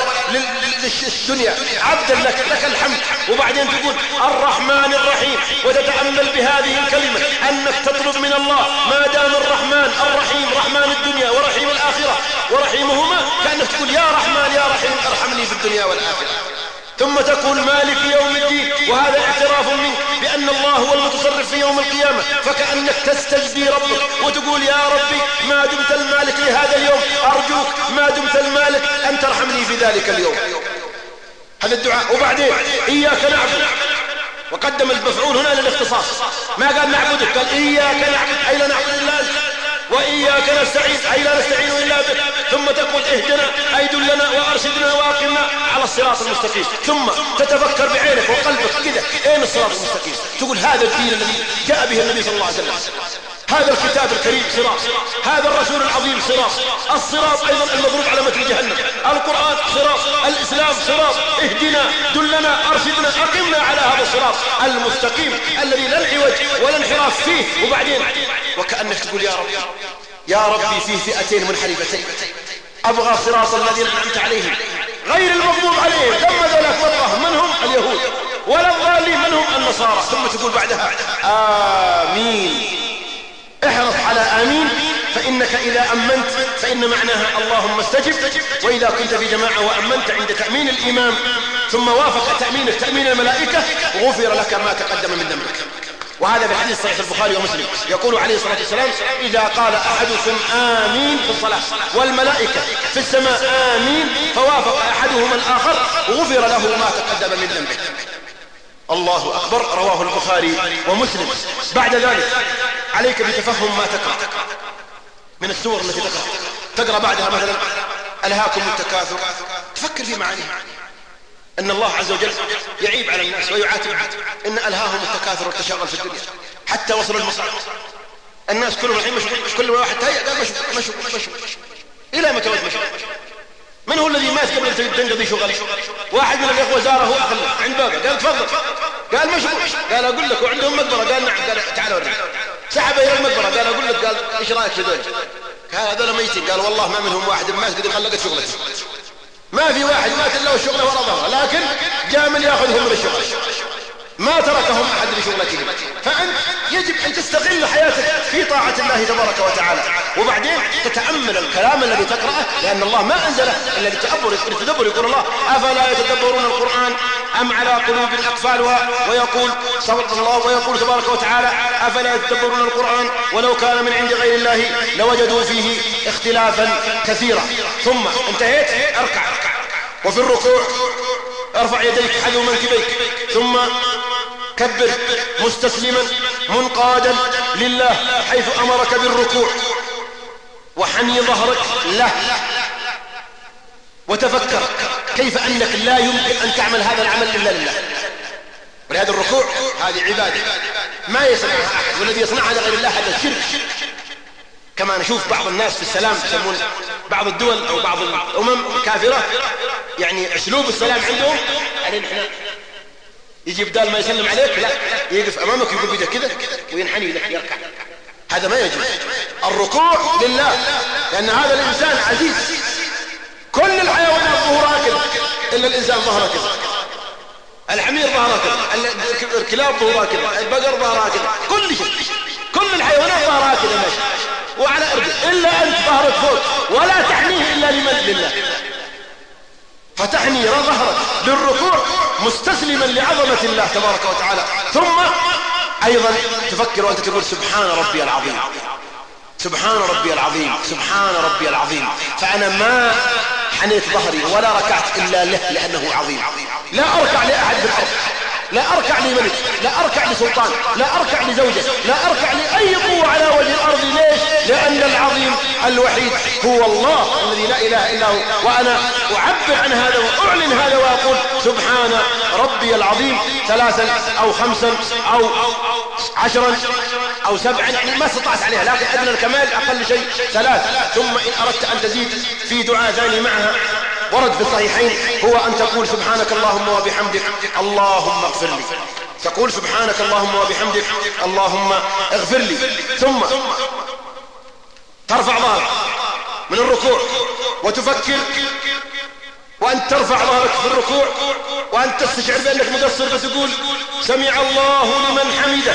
[SPEAKER 3] للدنيا، عبدا لك الحمد. وبعدين تقول الرحمن الرحيم، وتتأمل بهذه الكلمة أنك تطلب من الله ما دام الرحمن الرحيم رحمن الدنيا ورحيم الآخرة ورحيمهما، كأنك تقول يا رحمن يا رحيم ارحمني في الدنيا والآخرة. ثم تقول مالك يوم الدين، وهذا اعتراف منك بأن الله هو المتصرف في يوم القيامة، فكأنك تستجدي ربك وتقول يا ربي ما دمت المالك لهذا اليوم أرجوك ما دمت المالك أن ترحمني في ذلك اليوم. هذا الدعاء. وبعدين إياك نعبد، وقدم المفعول هنا للاختصاص، ما قال نعبدك، قال إياك نعبد أي لا نعبد إلا أنت، وإياك نستعين أي لا نستعين إلا بك. ثم تقول اهدنا أي دلنا وأرشدنا وأقمنا على الصراط المستقيم. ثم تتفكر بعينك وقلبك كذا أين الصراط المستقيم، تقول هذا الدين الذي جاء به النبي صلى الله عليه وسلم، هذا الكتاب الكريم صراط، هذا الرسول العظيم صراط، الصراط أيضا المضروب على متن جهنم، القرآن صراط، الإسلام صراط، اهدنا دلنا أرشدنا أقمنا على هذا الصراط المستقيم الذي لا انعوج ولا انحراف فيه. وبعدين وكأنك تقول يا ربي فيه فئتين منحرفتين، أبغى صراط الذين أنعمت عليهم غير المغضوب عليهم ثم ذلك مرة من هم اليهود ولا الضالين من هم النصارى. ثم تقول بعدها آمين. احرص على آمين، فإنك إذا أمنت فإن معناها اللهم استجب. وإذا كنت في جماعة وأمنت عند تأمين الإمام ثم وافق تأمينك تأمين الملائكة غفر لك ما تقدم من ذنبك. وهذا في حديث صحيح البخاري ومسلم، يقول عليه الصلاة والسلام إذا قال أحدكم آمين في الصلاة والملائكة في السماء آمين فوافق أحدهما الآخر غفر له ما تقدم من ذنبه. الله أكبر. رواه البخاري ومسلم. بعد ذلك عليك بتفهم ما تقرأ، من السور التي تقرأ بعدها مثلا ألهاكم التكاثر، تفكر في معانيها، أن الله عز وجل يعيب على الناس ويعاتب إن ألهاهم التكاثر والتشاغل في الدنيا حتى وصلوا المصائب. الناس كلهم الحين مشغول، كل واحد تهيأ قال مشغول. إلى متى مشغول؟ من هو الذي مات قبل أن تنقضي شغل؟ واحد من الإخوة زاره عند بابه، قال تفضل، قال مشغول، قال أقول لك وعندهم مقبرة، قال نعم، قال تعال ورني، سحب إلى المقبرة، قال أقول لك، قال إيش رأيك في ذلك؟ قال هذول ميتين، قال والله ما منهم واحد مات قد خلقت شغلته، ما في واحد مات إلا والشغل وراء ظهره، لكن جاء من يأخذهم من الشغل، ما تركهم أحد لشغلتهم. فأنت يجب أن تستغل حياتك في طاعة الله تبارك وتعالى، وبعدين تتأمل الكلام الذي تقرأه، لأن الله ما أنزله إلا للتدبر. يقول الله أفلا يتدبرون القرآن أم على قلوب أقفالها، ويقول صدق الله ويقول تبارك وتعالى أفلا يتدبرون القرآن ولو كان من عند غير الله لوجدوا فيه اختلافا كثيرا. ثم انتهيت، اركع، وفي الركوع ارفع يديك حذو منكبيك، ثم كبر مستسلما منقادا لله حيث أمرك بالركوع، وحني ظهرك له، وتفكر كيف أنك لا يمكن أن تعمل هذا العمل إلا لله. ولهذا الركوع هذه عبادة ما يصنعها أحد، والذي يصنعها لغير الله هذا الشرك. كما نشوف بعض الناس في السلام يسمون بعض الدول أو بعض الأمم الكافرة، يعني أسلوب السلام عندهم علينا احنا يجي بدال ما يسلم عليك لا يقف أمامك يقول بيده كذا وينحني لك يركع. هذا ما يجوز. الركوع لله، لأن هذا الإنسان عزيز. كل الحيوانات ظهرها كذا إلا الإنسان ظهره كذا، الحمير ظهره كذا، الكلاب ظهرها كذا، البقر ظهرها كذا، كل الحيوانات ظهرها كذا ماشي وعلى أرجل، إلا أنت ظهرك فوق ولا تحنيه إلا لله. فتحني ظهرك بالركوع مستسلما لعظمة الله تبارك وتعالى. ثم أيضا تفكر وأنت تقول سبحان ربي العظيم، سبحان ربي العظيم، سبحان ربي العظيم. فأنا ما حنيت ظهري ولا ركعت إلا له لأنه عظيم. لا أركع لأحد في الأرض، لا أركع لملك، لا أركع لسلطان، لا أركع لزوجة، لا أركع لأي قوة على وجه الأرض. ليش؟ لأن العظيم الوحيد هو الله الذي لا إله إلا هو. وأنا أعبر عن هذا وأعلن هذا وأقول سبحان ربي العظيم 3 أو 5 أو 10 أو 7، يعني ما استطعت عليها، لكن أدنى الكمال أقل شيء 3. ثم إن أردت أن تزيد في دعاء ثاني معها ورد في الصحيحين هو أن تقول سبحانك اللهم وبحمدك اللهم اغفر لي. تقول سبحانك اللهم وبحمدك اللهم اغفر لي. ثم ترفع ظهرك من الركوع وتفكر، وأن ترفع ظهرك في الركوع وأن تستشعر بأنك مقصر، فتقول سمع الله لمن حمده،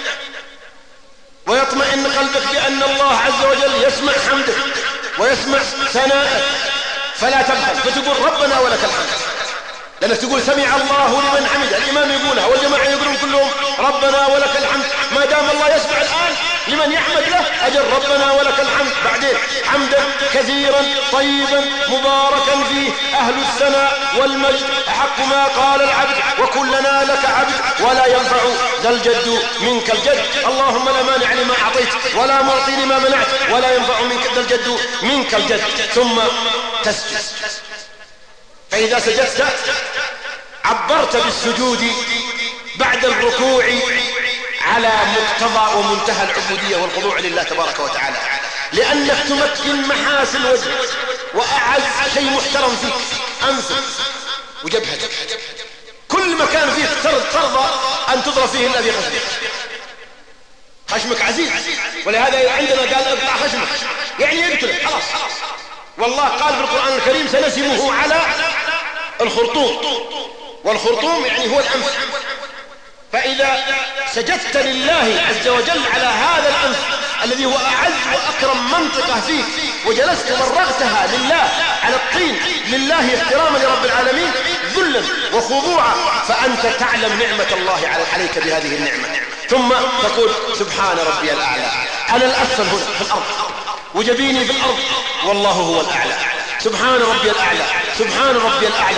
[SPEAKER 3] ويطمئن قلبك بأن الله عز وجل يسمع حمدك ويسمع ثناءك، فلا تبخل، فتقول ربنا ولك الحمد. لأنك تقول سمع الله لمن حمده، الإمام يقولها والجماعة يقولون كلهم ربنا ولك الحمد، ما دام الله يسمع الآن لمن يحمد له أجل ربنا ولك الحمد. بعدين حمدا كثيرا طيبا مباركا فيه أهل الثناء والمجد أحق ما قال العبد وكلنا لك عبد ولا ينفع ذا الجد منك الجد. اللهم لا مانع لما أعطيت ولا معطي لما منعت ولا ينفع منك ذا الجد منك الجد. ثم تسجد. فإذا سجدت عبرت بالسجود بعد الركوع على مقتضى ومنتهى العبودية والخضوع لله تبارك وتعالى، لأنك تمكن محاسن وجهك وأعز شيء محترم فيك أنفك وجبهتك. كل مكان فيك ترضى أن تضرب فيه إلا بخشمك. خشمك عزيز، ولهذا عندنا قال اقطع خشمك، يعني يقتله خلاص. والله قال في القرآن الكريم سنسمه على الخرطوم، والخرطوم يعني هو الأنف. فإذا سجدت لله عز وجل على هذا الأنف الذي هو أعز وأكرم منطقة فيك، وجلست مرغتها لله على الطين لله احتراما لرب العالمين ذلا وخضوعا، فأنت تعلم نعمة الله عليك بهذه النعمة. ثم تقول سبحان ربي الأعلى. أنا الأسفل هنا في الأرض وجبيني في الأرض والله هو الأعلى. سبحان ربي الأعلى، سبحان ربي الأعلى.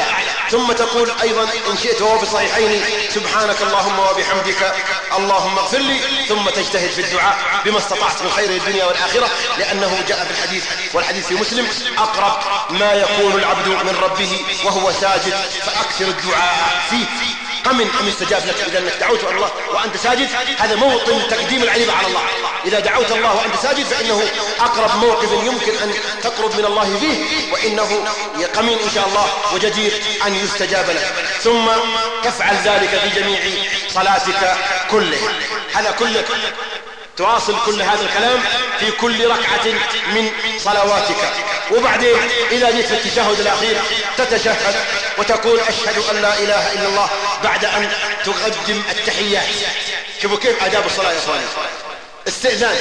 [SPEAKER 3] ثم تقول أيضا إن شئت وهو بالصحيحين سبحانك اللهم وبحمدك اللهم اغفر لي، ثم تجتهد في الدعاء بما استطعت من خير الدنيا والآخرة، لأنه جاء في الحديث، والحديث في مسلم: أقرب ما يكون العبد من ربه وهو ساجد فأكثر الدعاء فيه. قمن أن يستجاب لك إذا أنك دعوت الله وأنت ساجد، هذا موطن تقديم العليم على الله. إذا دعوت الله وأنت ساجد فإنه أقرب موقف يمكن أن تقرب من الله فيه، وإنه قمن إن شاء الله وجدير أن يستجاب لك. ثم تفعل ذلك في جميع صلاتك كلها. هذا كله تواصل كل هذا الكلام في كل ركعة من صلواتك. وبعدين إذا جئت في التشهد الأخير تتشهد وتقول: أشهد أن لا إله إلا الله، بعد أن تقدم التحيات. شوفوا كيف آداب الصلاة يا إخواني: استئذان،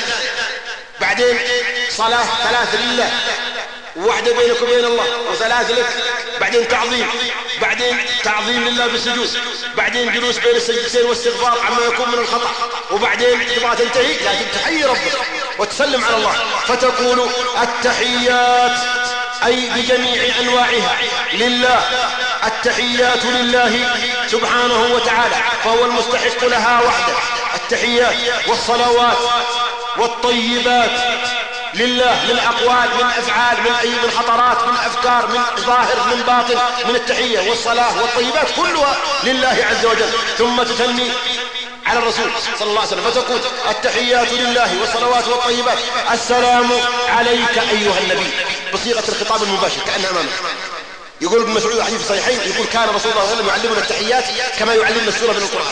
[SPEAKER 3] بعدين صلاة 3 لله، وواحدة بينك وبين الله، و3 لك، بعدين تعظيم، بعدين تعظيم لله بالسجود، بعدين جلوس بين السجدتين واستغفار عما يكون من الخطأ، وبعدين تبغى تنتهي لازم تحيي ربك وتسلم على الله، فتقول: التحيات أي بجميع أنواعها لله، التحيات لله سبحانه وتعالى فهو المستحق لها وحده. التحيات والصلوات والطيبات لله، من أقوال، من أفعال، من خطرات، من أفكار، من ظاهر، من باطن، من التحية والصلاة والطيبات كلها لله عز وجل. ثم تثني على الرسول صلى الله عليه وسلم فتقول: التحيات لله والصلوات والطيبات، السلام عليك أيها النبي، بصيغة الخطاب المباشر كأن أمامك. يقول ابن مسعود حديث الصحيحين، يقول: كان رسول الله صلى الله عليه وسلم يعلمنا التحيات كما يعلمنا السورة من القرآن.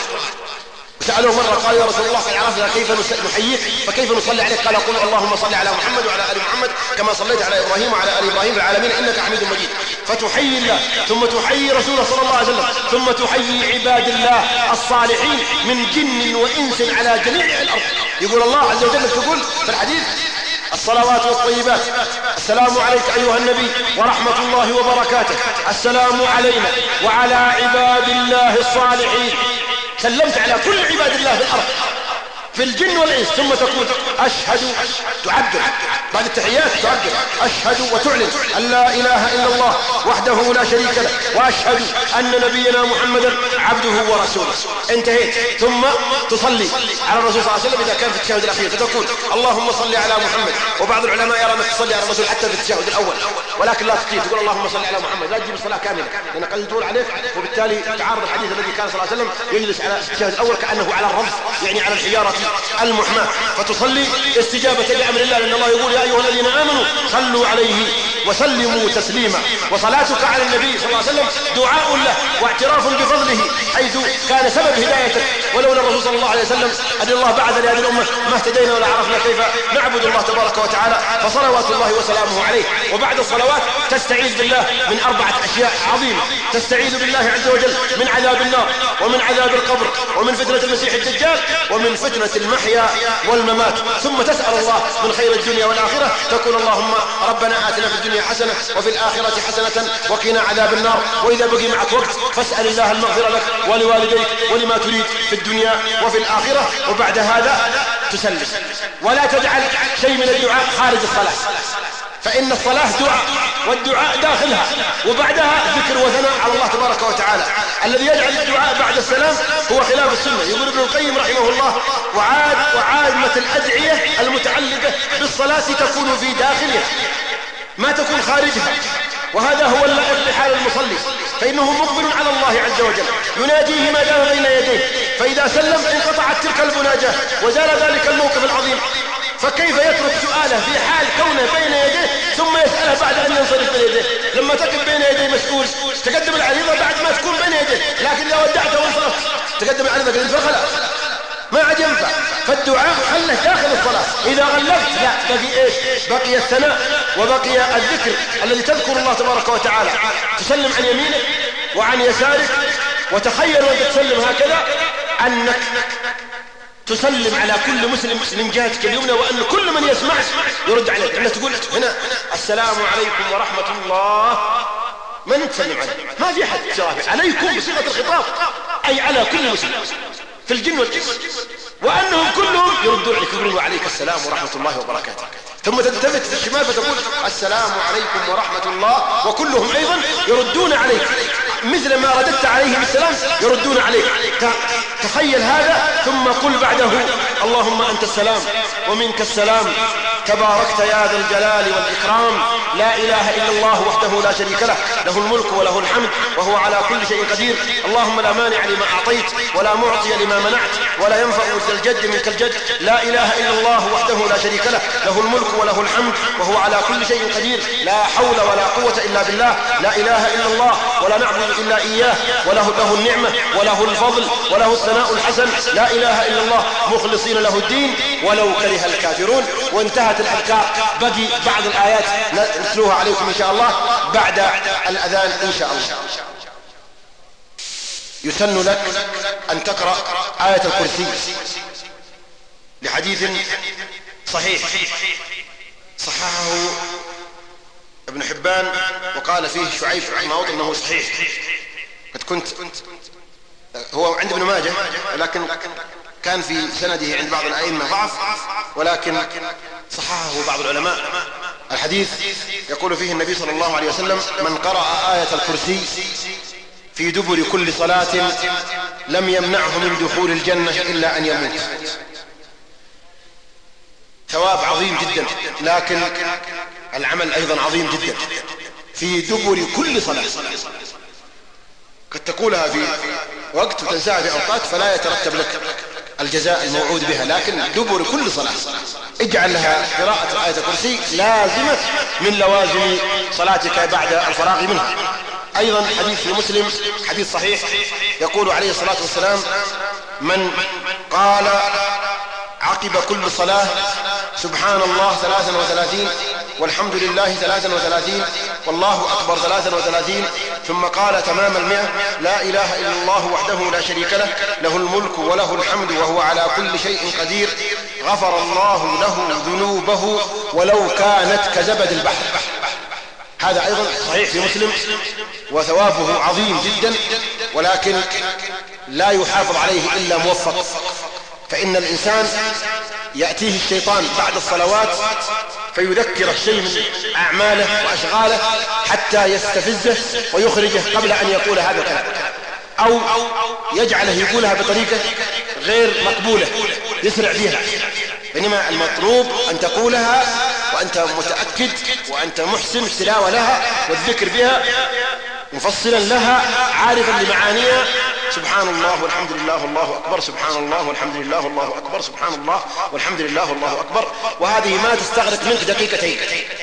[SPEAKER 3] سألوه مرة قال: يا رسول الله قد عرفنا كيف نحييك فكيف نصلي عليك؟ قال: قل اللهم صل على محمد وعلى آل محمد كما صليت على إبراهيم وعلى آل إبراهيم في العالمين إنك حميد مجيد. فتحيي الله، ثم تحيي رسوله صلى الله عليه وسلم، ثم تحيي عباد الله الصالحين من جن وإنس على جميع الأرض. يقول الله عز وجل تقول في الحديث: الصلوات والطيبات، السلام عليك أيها النبي ورحمة الله وبركاته، السلام علينا وعلى عباد الله الصالحين. سلمت على كل عباد الله في الأرض في الجن والإنس. ثم تقول: أشهد، تعبر بعد التحيات، تعبر أشهد وتعلن أن لا إله إلا الله وحده لا شريك له، وأشهد أن نبينا محمدا عبده ورسوله. انتهيت. ثم تصلي على الرسول صلى الله عليه وسلم إذا كان في التشهد الأخير، فتقول: اللهم صل على محمد. وبعض العلماء يرى أنك تصلي على الرسول حتى في التشهد الأول، ولكن لا تطيل تقول اللهم صل على محمد، لا تجيب الصلاة كاملة لأن قد يطول عليك، وبالتالي تعارض الحديث الذي كان صلى الله عليه وسلم يجلس على التشهد الأول كأنه على الرمز، يعني على الحجارة المحماة. فتصلي استجابة لأمر الله، لأن الله يقول: يا أيها الذين آمنوا صلوا عليه وسلموا تسليما. وصلاتك على النبي صلى الله عليه وسلم دعاء له واعتراف بفضله، حيث كان سبب هدايتك، ولولا الرسول صلى الله عليه وسلم أن الله بعث لهذه الأمة ما اهتدينا ولا عرفنا كيف نعبد الله تبارك وتعالى. فصلوات الله وسلامه عليه. وبعد الصلوات تستعيذ بالله من 4 أشياء عظيمة. تستعيذ بالله عز وجل من عذاب النار، ومن عذاب القبر، ومن فتنة المسيح الدجال، ومن فتنة المحيا والممات. ثم تسأل الله من خير الدنيا والآخرة، تقول: اللهم ربنا آتنا في الدنيا حسنة وفي الآخرة حسنة وقنا عذاب النار. وإذا بقي معك وقت فاسأل الله المغفرة لك ولوالديك ولما تريد في الدنيا وفي الآخرة. وبعد هذا تسلم، ولا تجعل شيء من الدعاء خارج الصلاة، فإن الصلاة دعاء، والدعاء داخلها، وبعدها ذكر وثناء على الله تبارك وتعالى. الذي يجعل الدعاء بعد السلام هو خلاف السنة. يقول ابن القيم رحمه الله: وعامة الأدعية المتعلقة بالصلاة تكون في داخلها ما تكون خارجها، وهذا هو اللائق بحال المصلي، فإنه مقبل على الله عز وجل يناجيه ما دام بين يديه، فإذا سلم انقطعت تلك المناجاة وزال ذلك الموقف العظيم. فكيف يترك سؤاله في حال كونه بين يديه ثم يسأله بعد أن ينصرف بين يديه؟ لما تقف بين يديه مسؤول تقدم العريضة بعد ما تكون بين يديه، لكن لو ودعته وانصرفت تقدم العريضة قلت فخلاص ما عاد ينفع. فالدعاء خله داخل الصلاة. إذا غلبت لا، بقي إيش؟ بقي الثناء وبقي الذكر الذي تذكر الله تبارك وتعالى. تسلم عن يمينك وعن يسارك، وتخيل وانت تسلم هكذا أنك تسلم على كل مسلم من جهتك اليمنى، وأن كل من يسمعك يرد عليك. أنك تقول هنا: السلام عليكم ورحمة الله، من تسلم عليه؟ ما في حد جواب عليكم بصيغة الخطاب، أي على كل مسلم في الجن والإنس، وأنهم كلهم يردون عليك يقولون: وعليك السلام ورحمة الله وبركاته. ثم تلتفت في الشمال فتقول: السلام عليكم ورحمة الله، وكلهم أيضا يردون عليك. مثل ما رددت عليهم السلام يردون عليك. تخيل هذا، ثم قل بعده اللهم أنت السلام ومنك السلام تباركت يا ذا الجلال والإكرام، لا إله إلا الله وحده لا شريك له، له الملك وله الحمد وهو على كل شيء قدير، اللهم لا مانع لما أعطيت ولا معطي لما منعت ولا ينفع ذا الجد منك الجد، لا إله إلا الله وحده لا شريك له، له الملك وله الحمد وهو على كل شيء قدير، لا حول ولا قوة إلا بالله، لا إله إلا الله ولا نعبد إلا إياه، وله النعمة وله الفضل وله الثناء الحسن، لا إله إلا الله مخلصين له الدين ولو كره الكافرون. وانتهت الأذكار، بقي بعض الآيات نتلوها عليكم إن شاء الله بعد الأذان إن شاء الله. يسن لك أن تقرأ آية الكرسي لحديث صحيح صححه ابن حبان وقال فيه شعيب رحمه أنه صحيح. قد كنت هو عند ابن ماجه، ولكن كان في سنده عند بعض الأئمة ضعف، ولكن صححه بعض العلماء. الحديث يقول فيه النبي صلى الله عليه وسلم: من قرأ آية الكرسي في دبر كل صلاة لم يمنعه من دخول الجنة إلا أن يموت. ثواب عظيم جدا، لكن العمل أيضا عظيم جدا. في دبر كل صلاة، قد تقولها في وقت وتنساها في أوقات فلا يترتب لك الجزاء الموعود بها، لكن دبر كل صلاة اجعل لها قراءة آية الكرسي لازمة من لوازم صلاتك بعد الفراغ منها. أيضا حديث في مسلم حديث صحيح يقول عليه الصلاة والسلام: من قال عقب كل صلاة سبحان الله 33 والحمد لله 33 والله أكبر 33 ثم قال تمام 100 لا إله إلا الله وحده لا شريك له، له الملك وله الحمد وهو على كل شيء قدير، غفر الله له ذنوبه ولو كانت كزبد البحر. هذا أيضا صحيح في مسلم، وثوابه عظيم جدا، ولكن لا يحافظ عليه إلا موفق. فإن الإنسان يأتيه الشيطان بعد الصلوات فيذكر الشيء من أعماله وأشغاله حتى يستفزه ويخرجه قبل أن يقول هذا الكلام، أو يجعله يقولها بطريقة غير مقبولة يسرع فيها. بينما المطلوب أن تقولها وأنت متأكد وأنت محسن التلاوة لها والذكر بها مفصلا لها عارفا لمعانيها. سبحان الله والحمد لله والله أكبر، سبحان الله والحمد لله والله أكبر، سبحان الله والحمد لله والله أكبر. وهذه ما تستغرق منك دقيقتين.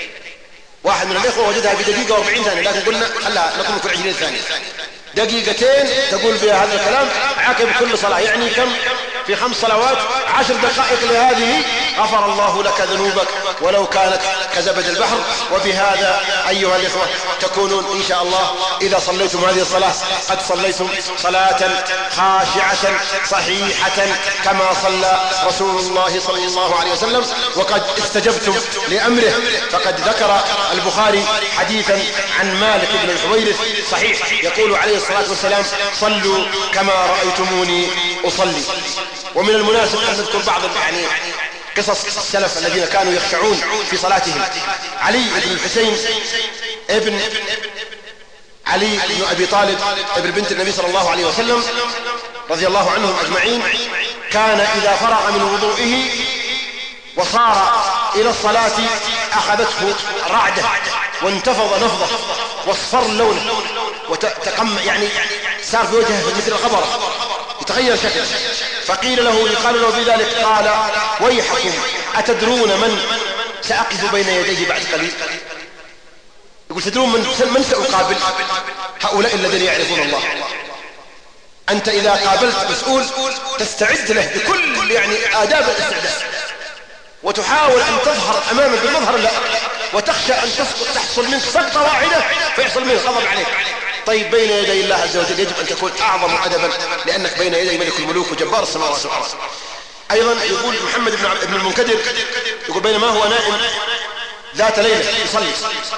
[SPEAKER 3] واحد من الإخوة وجدها بدقيقة و40 ثانية، لكن قلنا خلها لكم كل 20 ثانية. دقيقتين تقول بها هذا الكلام عقب كل صلاة، يعني كم في 5 صلوات 10 دقائق لهذه، غفر الله لك ذنوبك ولو كانت كزبد البحر. وبهذا أيها الإخوة تكونون إن شاء الله إذا صليتم هذه الصلاة قد صليتم صلاة خاشعة صحيحة كما صلى رسول الله صلى الله عليه وسلم، وقد استجبتم لأمره. فقد ذكر البخاري حديثا عن مالك بن الحويرث صحيح يقول عليه الصلاة والسلام: صلوا كما رأيتموني أصلي. ومن المناسب أن نذكر بعض قصص السلف الذين كانوا يخشعون في صلاتهم. علي بن الحسين ابن علي بن أبي طالب ابن بنت النبي صلى الله عليه وسلم رضي الله عنهم أجمعين، كان إذا فرغ من وضوئه وصار إلى الصلاة أخذته رعدة وانتفض نفضه واصفر لونه وتقم، يعني صار في وجهه مثل الخبرة يتغير شكله. فقيل له يقال له بذلك قال: ويحكم أتدرون من سأقف بين يديه بعد قليل؟ يقول: تدرون من سأقابل؟ هؤلاء الذين يعرفون الله. أنت إذا قابلت مسؤول تستعد له بكل آداب الاستعداد، وتحاول أن تظهر أمامه بالمظهر اللائق، وتخشى أن تحصل منك سقطة واحدة فيحصل منه غضب عليك. طيب بين يدي الله عز وجل يجب أن تكون أعظم أدبا، لأنك بين يدي ملك الملوك وجبار السماوات والأرض. أيضا يقول محمد بن المنكدر يقول: بينما هو نائم ذات ليلة يصلي،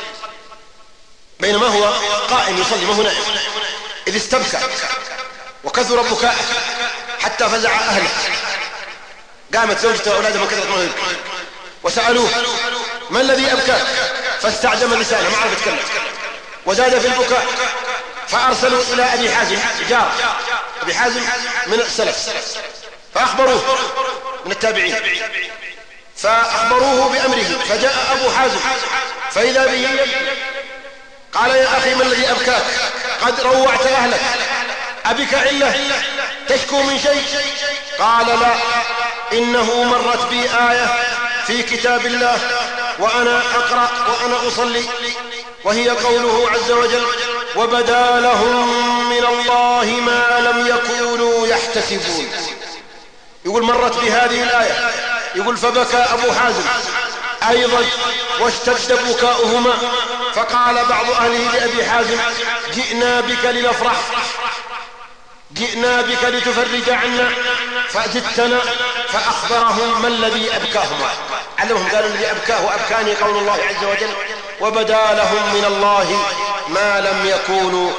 [SPEAKER 3] بينما هو قائم يصلي ما هو نائم، إذ استبكى وكثر بكاءه حتى فزع أهله. قامت زوجته وأولاده من كثرة ما يبكي وسألوه: ما الذي أبكاك؟ فاستعجم لسانه ما عرف يتكلم وزاد في البكاء، فأرسلوا إلى أبي حازم جار أبي حازم من السلف، فأخبروه من التابعين، فأخبروه بأمره، فجاء أبو حازم فإذا به قال يا أخي ما الذي أبكاك؟ قد روعت أهلك، أبك علة تشكو من شيء؟ قال لا، إنه مرت بي آية في كتاب الله وأنا أقرأ وأنا أصلي، وهي قوله عز وجل وبدا لهم من الله ما لم يكونوا يحتسبون. يقول مرت بهذه الآية، يقول فبكى أبو حازم أيضا واشتد بكاؤهما، فقال بعض أهله لأبي حازم جئنا بك لنفرح، جئنا بك لتفرج عنا، فأجدتنا. فأخبرهم ما الذي أبكاهما، علمهم قالوا الذي أبكاه وأبكاني قول الله عز وجل وبدا لهم من الله ما لم يكونوا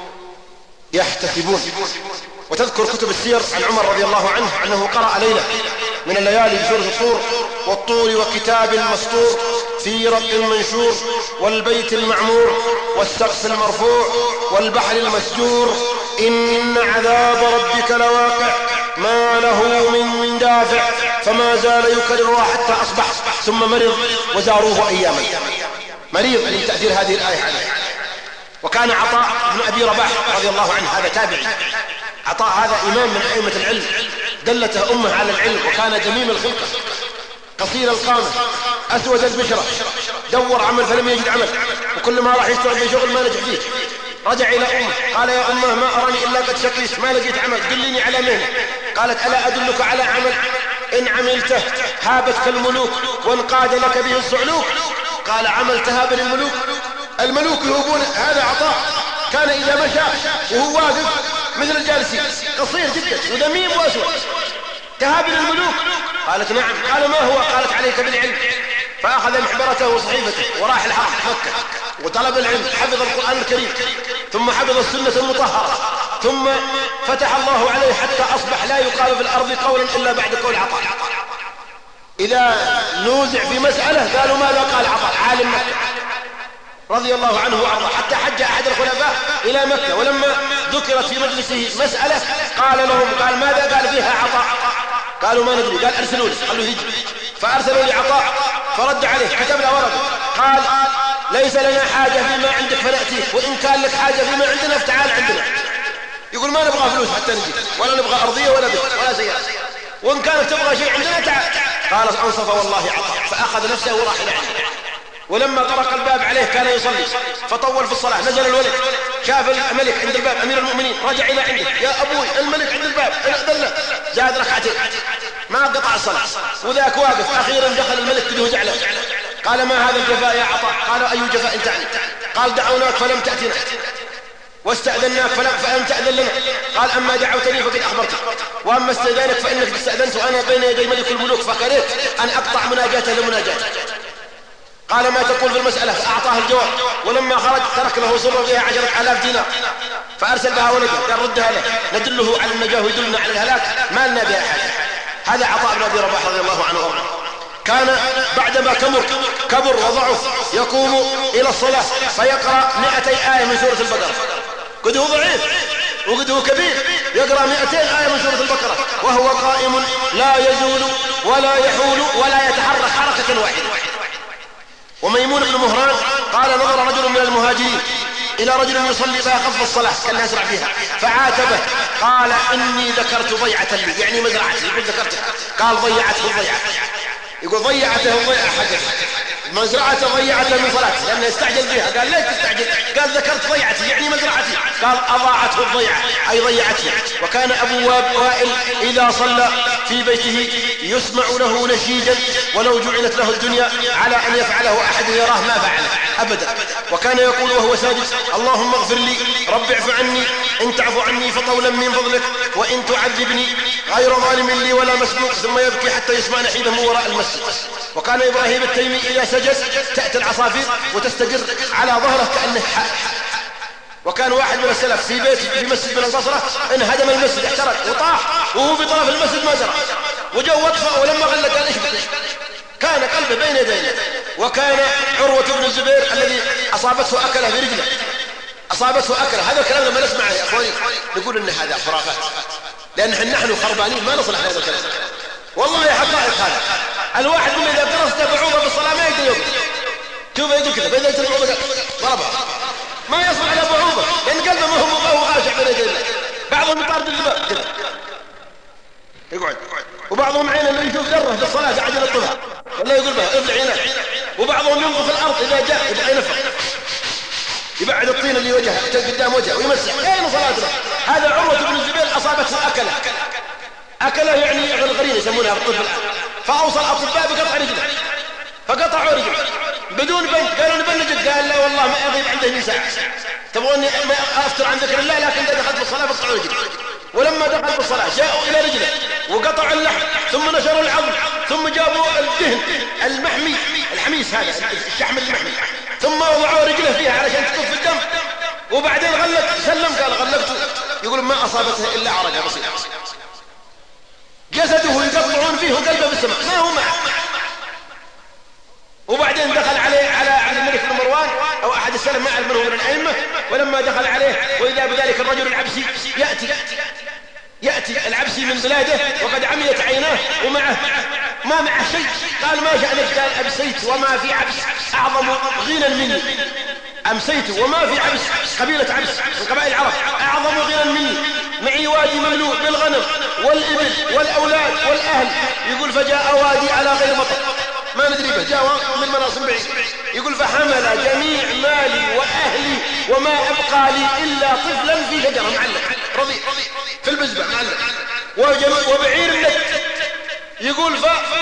[SPEAKER 3] يحتسبون. وتذكر كتب السير عن عمر رضي الله عنه أنه قرأ ليلة من الليالي بسورة الطور والطور وكتاب مسطور في رق منشور والبيت المعمور والسقف المرفوع والبحر المسجور إن عذاب ربك لواقع ما له من دافع، فما زال يكررها حتى أصبح، ثم مرض وزاروه أياما. مريض من تأثير هذه الآية عليه. وكان عطاء بن أبي رباح رضي الله عنه، هذا تابعي، عطاء هذا إمام من أئمة العلم، دلته أمه على العلم، وكان جميل الخلقة قصير القامة أسود البشرة، دور عمل فلم يجد عمل، وكل ما راح يشتغل في شغل ما نجح فيه. رجع إلى أمه قال يا أمه ما أراني إلا قد شقيت، ما لقيت عمل، دلني على مهنة. قالت ألا أدلك على عمل إن عملته هابتك الملوك وانقاد لك به الصعلوك؟ قال عمل تهاب الملوك، الملوك يهوبون. هذا عطاء كان إذا مشى وهو واقف مثل الجالسين، قصير جدا وذميم وأسود، تهاب الملوك. قالت نعم. قال ما هو؟ قالت عليك بالعلم. فأخذ محبرته وصحيفته وراح الحرم مكة وطلب العلم، حفظ القرآن الكريم، ثم حفظ السنة المطهرة، ثم فتح الله عليه حتى أصبح لا يقال في الأرض قولا إلا بعد قول عطاء. إذا نوزع في مسألة قالوا ماذا قال عطاء؟ عالم مكة رضي الله عنه وأرضاه. حتى حج أحد الخلفاء إلى مكة، ولما ذكرت في مجلسه مسألة قال لهم، قال ماذا قال فيها عطاء؟ قالوا ما ندري. قال أرسلوا لي، قالوا هجي. فأرسلوا لعطاء فرد عليه، كتب له ورقة قال ليس لنا حاجة فيما عندك فنأتيك، وإن كان لك حاجة فيما عندنا فتعال عندنا. يقول ما نبغى فلوس حتى نجي، ولا نبغى أرضية ولا بيت ولا سيارة، وإن كانت تبغى شيء عندنا تعال. قال أنصف والله عطاء، فأخذ نفسه وراح إلى عنده. ولما طرق الباب عليه كان يصلي فطول في الصلاة، نزل الولد شاف الملك عند الباب أمير المؤمنين، رجع إلى عنده يا أبوي الملك عند الباب، أذن له. زاد ركعتين ما قطع الصلاة، وذاك واقف. أخيرا دخل الملك كده زعله، قال ما هذا الجفاء يا عطاء؟ قالوا أي جفاء تعني؟ قال دعوناك فلم تأتنا، واستأذناك فلم تأذن لنا. قال أما دعوتني فقد أخبرتك، وأما استئذانك فإنك استأذنت وأنا بين يدي ملك الملوك، فكرهت أن أقطع مناجاته لمناجاته. قال ما تقول في المسألة؟ فأعطاه الجواب. ولما خرج ترك له سر فيها 10,000 دينار، فأرسل بها ولده قال ردها له ندله على النجاة ويدلنا على الهلاك، ما لنا بها حاجة. هذا عطاء بن أبي رباح رضي الله عنه وارضاه. كان بعدما كبر وضعف يقوم إلى الصلاة فيقرأ 200 آية من سورة البقرة. قد هو ضعيف وقد هو كبير، يقرأ 200 آية من سورة البقرة وهو قائم لا يزول ولا يحول ولا يتحرك حركة واحدة. وميمون بن مهران قال نظر رجل من المهاجرين إلى رجل يصلي فيخف الصلاة كان يسرع فيها، فعاتبه قال إني ذكرت ضيعة لي، يعني مزرعتي. يقول ذكرتها، قال ضيعته الضيعة، يقول ضيعته الضيعة حقك، مزرعته ضيعته من صلاته لأنه يستعجل فيها. قال ليش تستعجل؟ قال ذكرت ضيعتي يعني مزرعتي. قال أضاعته الضيعة أي ضيعتني. وكان أبو وائل إذا صلى في بيته يسمع له نشيجا ولو جعلت له الدنيا على أن يفعله أحد يراه ما فعله أبدا. وكان يقول وهو ساجد اللهم اغفر لي رب اعف عني إن تعفو عني فطولا من فضلك وإن تعذبني غير ظالم لي ولا مسبوق، ثم يبكي حتى يسمع نحيبه من وراء المسجد. وكان إبراهيم التيمي إذا سجد تأتي العصافير وتستقر على ظهره كأنه حق. وكان واحد من السلف في بيت في مسجد من البصرة انهدم المسجد احترق وطاح وهو في طرف المسجد ما زرع، وجو وقفه ولما غلق قال ايش بك؟ كان قلبه بين يديه. وكان عروة بن الزبير الذي أصابته أكله في رجله أصابته أكلة. هذا الكلام لما نسمعه يا أخواني نقول إن هذا خرافات، لأن نحن خربانين ما نصلح هذا الكلام. والله حقائق هذا. الواحد من إذا درسته بعوضة بالصلاة ما يقدر يوقف. شوف يقول كذا فإذا يترك بعوضة ضربها ما يصل على بعوضة، لأن قلبه ما هو خاشع بين يدي الله. بعضهم يطارد الباب كذا يقعد، وبعضهم عينه اللي يشوف ذره في الصلاة قاعد يلطفها ولا يقول بها افلع عينك. وبعضهم ينظف الأرض إذا جاء يبقى ينفخ يبعد الطين اللي وجهه قدام وجهه ويمسح. أين صلاتنا؟ هذا عروة بن الزبير أصابته أكله يعني غرغرين يسمونها بالطب الآن. فأوصل الأطباء بقطع رجله فقطعوا رجله بدون بنج. قالوا نبنجك، قال لا والله ما أغيب عنده من ساعة، تبغوني ما أفتر عن ذكر الله، لكن إذا دخلت بالصلاة فقطعوا رجله. ولما دخل بالصلاة جاءوا إلى رجله وقطعوا اللحم ثم نشروا العظم ثم جابوا الدهن المحمي الحميس هذا الشحم المحمي ثم وضعوا رجله فيها علشان تكف الدم. وبعدين سلم قال غلقته. يقول ما أصابته إلا عرجة بسيطة، جسده يقطعون فيه وقلبه بالسماء ما هو معه. وبعدين دخل عليه على الملك بن مروان أو أحد السلف ما أعرف من هو من الأئمة. ولما دخل عليه وإذا بذلك الرجل العبسي يأتي العبسي من بلاده وقد عميت عيناه ومعه ما معه شيء. قال ما شأنك؟ قال أمسيت وما في عبس أعظم غنى مني. أمسيت وما في عبس، قبيلة عبس من قبائل العرب، أعظم غنى مني، معي وادي مملوء بالغنم والإبل والأولاد والأهل. يقول فجاء وادي على غير مطر ما ندري به، جاء من مناصب بعيد. يقول فحمل جميع مالي وأهلي وما أبقى لي إلا طفلا في شجرة معلق رضيع في البزبة معلق وبعير لك. يقول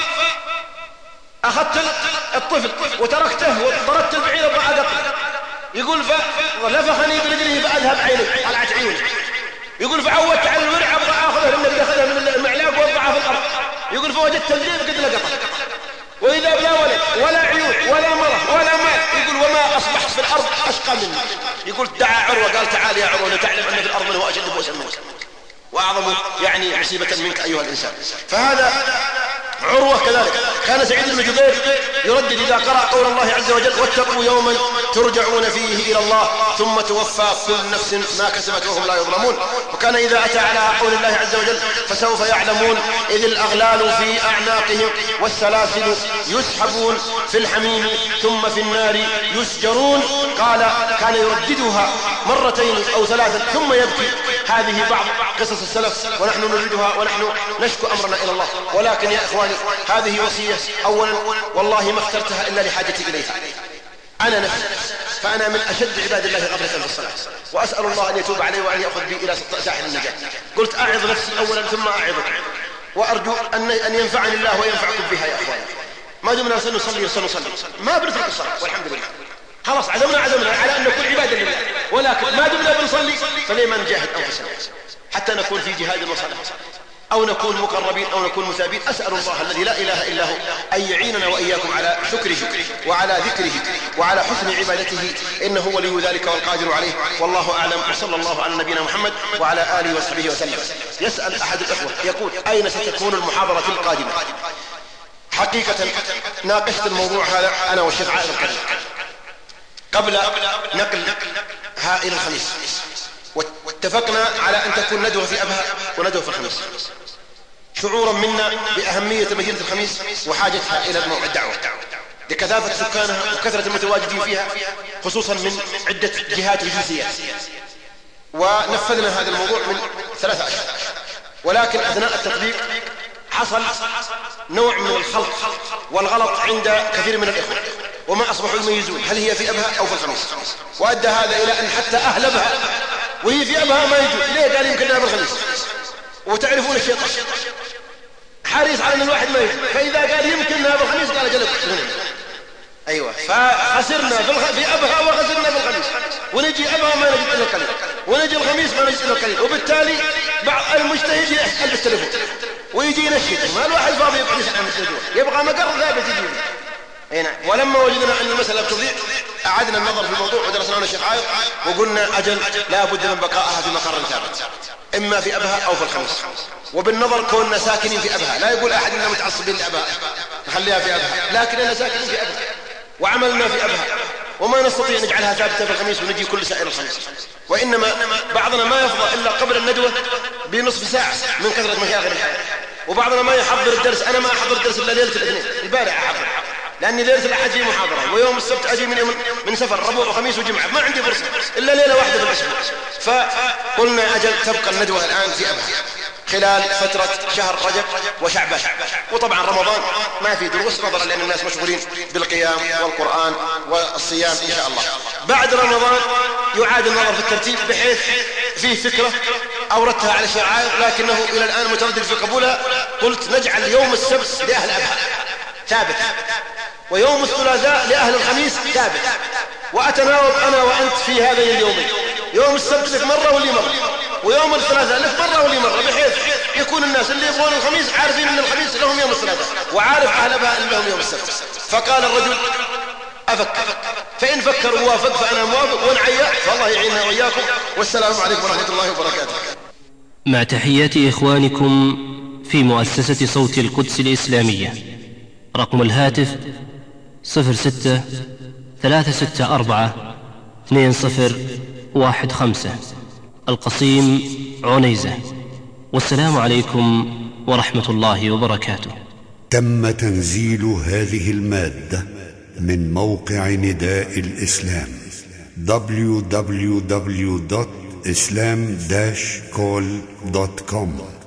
[SPEAKER 3] أخذت الطفل وتركته وضربت البعير وأدق. يقول فلفخني برجله فأذهب عيني طلعت عيوني. يقول فعودت على الورع أبغى أخذه لأنه أخذها من المعلاق ووضعها في الأرض. يقول فوجدت الجيب قد لقطه وإذا بلا ولد ولا عيون ولا مرة ولا مال. يقول وما أصبحت في الأرض أشقى مني. يقول دعا عروة قال تعال يا عروة تعلم أن في الأرض من هو أشد بؤسا منك وأعظم يعني مصيبة منك أيها الإنسان. فهذا عروة كذلك. كان سعيد بن جبير يردد إذا قرأ قول الله عز وجل واتقوا يوما ترجعون فيه إلى الله ثم توفى كل نفس ما كسبت وهم لا يظلمون. وكان إذا أتى على قول الله عز وجل فسوف يعلمون إذ الأغلال في أعناقهم والسلاسل يسحبون في الحميم ثم في النار يسجرون. قال كان يرددها مرتين أو ثلاثا ثم يبكي. هذه بعض قصص السلف ونحن نرددها ونحن نشكو أمرنا إلى الله. ولكن يا إخواني هذه وصية أولا والله ما اخترتها إلا لحاجتي إليها. أنا نفسي فأنا من أشد عباد الله غفلة في الصلاة وأسأل الله أن يتوب علي وأن يأخذ بي إلى ساحل النجاة. قلت أعظ نفسي أولا ثم أعظك وأرجو أن ينفعني الله وينفعكم بها يا أخواني. ما دمنا سنصلي ما بنترك الصلاة والحمد لله خلاص عزمنا على أن نكون عبادا لله. ولكن ما دمنا بنصلي فليما نجاهد أنفسنا حتى نكون في جهاد وصلاة أو نكون مقربين أو نكون مثابين. أسأل الله الذي لا إله إلا هو أن يعيننا وإياكم على شكره وعلى ذكره وعلى حسن عبادته إنه ولي ذلك والقادر عليه. والله أعلم وصلى الله على نبينا محمد وعلى آله وصحبه وسلم. يسأل أحد الأخوة يقول أين ستكون المحاضرة القادمة؟ حقيقة ناقشت الموضوع هذا أنا والشيخ عائل الكريم قبل نقلها إلى الخميس واتفقنا على أن تكون ندوة في أبها وندوة في الخميس شعورا منا بأهمية مدينة الخميس وحاجتها إلى الدعوة لكثافة سكانها وكثرة المتواجدين فيها خصوصا من عدة جهات وجنسيات. ونفذنا هذا الموضوع من 3 أشهر ولكن أثناء التطبيق حصل نوع من الخلط والغلط عند كثير من الإخوة وما أصبحوا يميزون هل هي في أبها أو في الخميس. وأدى هذا إلى أن حتى أهل أبها وهي في أبها ما يجوز. ليه؟ قال يمكن لها بالخميس. وتعرفون الشيطان حريص على أن الواحد ما يجوز. فإذا قال يمكن لها بالخميس قال جلب أيوة. فخسرنا في أبها وخسرنا بالخميس ونجي أبها ما نجد إلا القليل ونجي الخميس ما نجد إلا القليل. وبالتالي بعض المجتهد يحسن بالتلفون ويجي ينشد ما الواحد فاضي يبقى يسأل عن التلفون يبقى مقر ثابت يجيب. أي نعم. ولما وجدنا أن المسألة بتضيع أعدنا النظر في الموضوع ودرسنا أنا الشيخ عايض وقلنا أجل لا بد من بقائها في مقر ثابت إما في أبها أو في الخميس. وبالنظر كوننا ساكنين في أبها لا يقول أحد إننا متعصبين لأبها نخليها في أبها لكننا ساكنين في أبها وعملنا في أبها وما نستطيع أن نجعلها ثابتة في الخميس ونجي كل سائر الخميس، وإنما بعضنا ما يفضى إلا قبل الندوة بنصف ساعة من كثرة مشاغل الحياة، وبعضنا ما يحضر الدرس. أنا ما أحضر الدرس إلا ليلة الاثنين، البارح أحضر، لأني ليلة الأحد في محاضرة، ويوم السبت أجي من سفر، ربوع وخميس وجمعة، ما عندي فرصة إلا ليلة واحدة في الأسبوع. فقلنا أجل تبقى الندوة الآن في أبها خلال فترة شهر رجب وشعبان، وطبعا رمضان ما في دروس نظرا لأن الناس مشغولين بالقيام والقرآن والصيام إن شاء الله. بعد رمضان يعاد النظر في الترتيب بحيث فيه فكرة أوردتها على الشعائر لكنه إلى الآن متردد في قبولها. قلت نجعل يوم السبت لأهل أبها ثابت، ويوم الثلاثاء لأهل الخميس ثابت، وأتناوب أنا وأنت في هذين اليومين، يوم السبت لك مرة واللي مرة، ويوم الثلاثاء لك مرة واللي مرة، بحيث يكون الناس اللي يبغون الخميس عارفين أن الخميس لهم يوم الثلاثاء، وعارف أهل أبها أن لهم يوم السبت. فقال الرجل أفكر، فإن فكر ووافق فأنا موافق، ونعيا فالله يعيننا وإياكم، والسلام عليكم ورحمة الله وبركاته.
[SPEAKER 1] مع تحيات إخوانكم في مؤسسة صوت القدس الإسلامية. رقم الهاتف 06-364-2015، القصيم عنيزة. والسلام عليكم ورحمة الله وبركاته.
[SPEAKER 5] تم تنزيل هذه المادة من موقع نداء الإسلام www.islam-call.com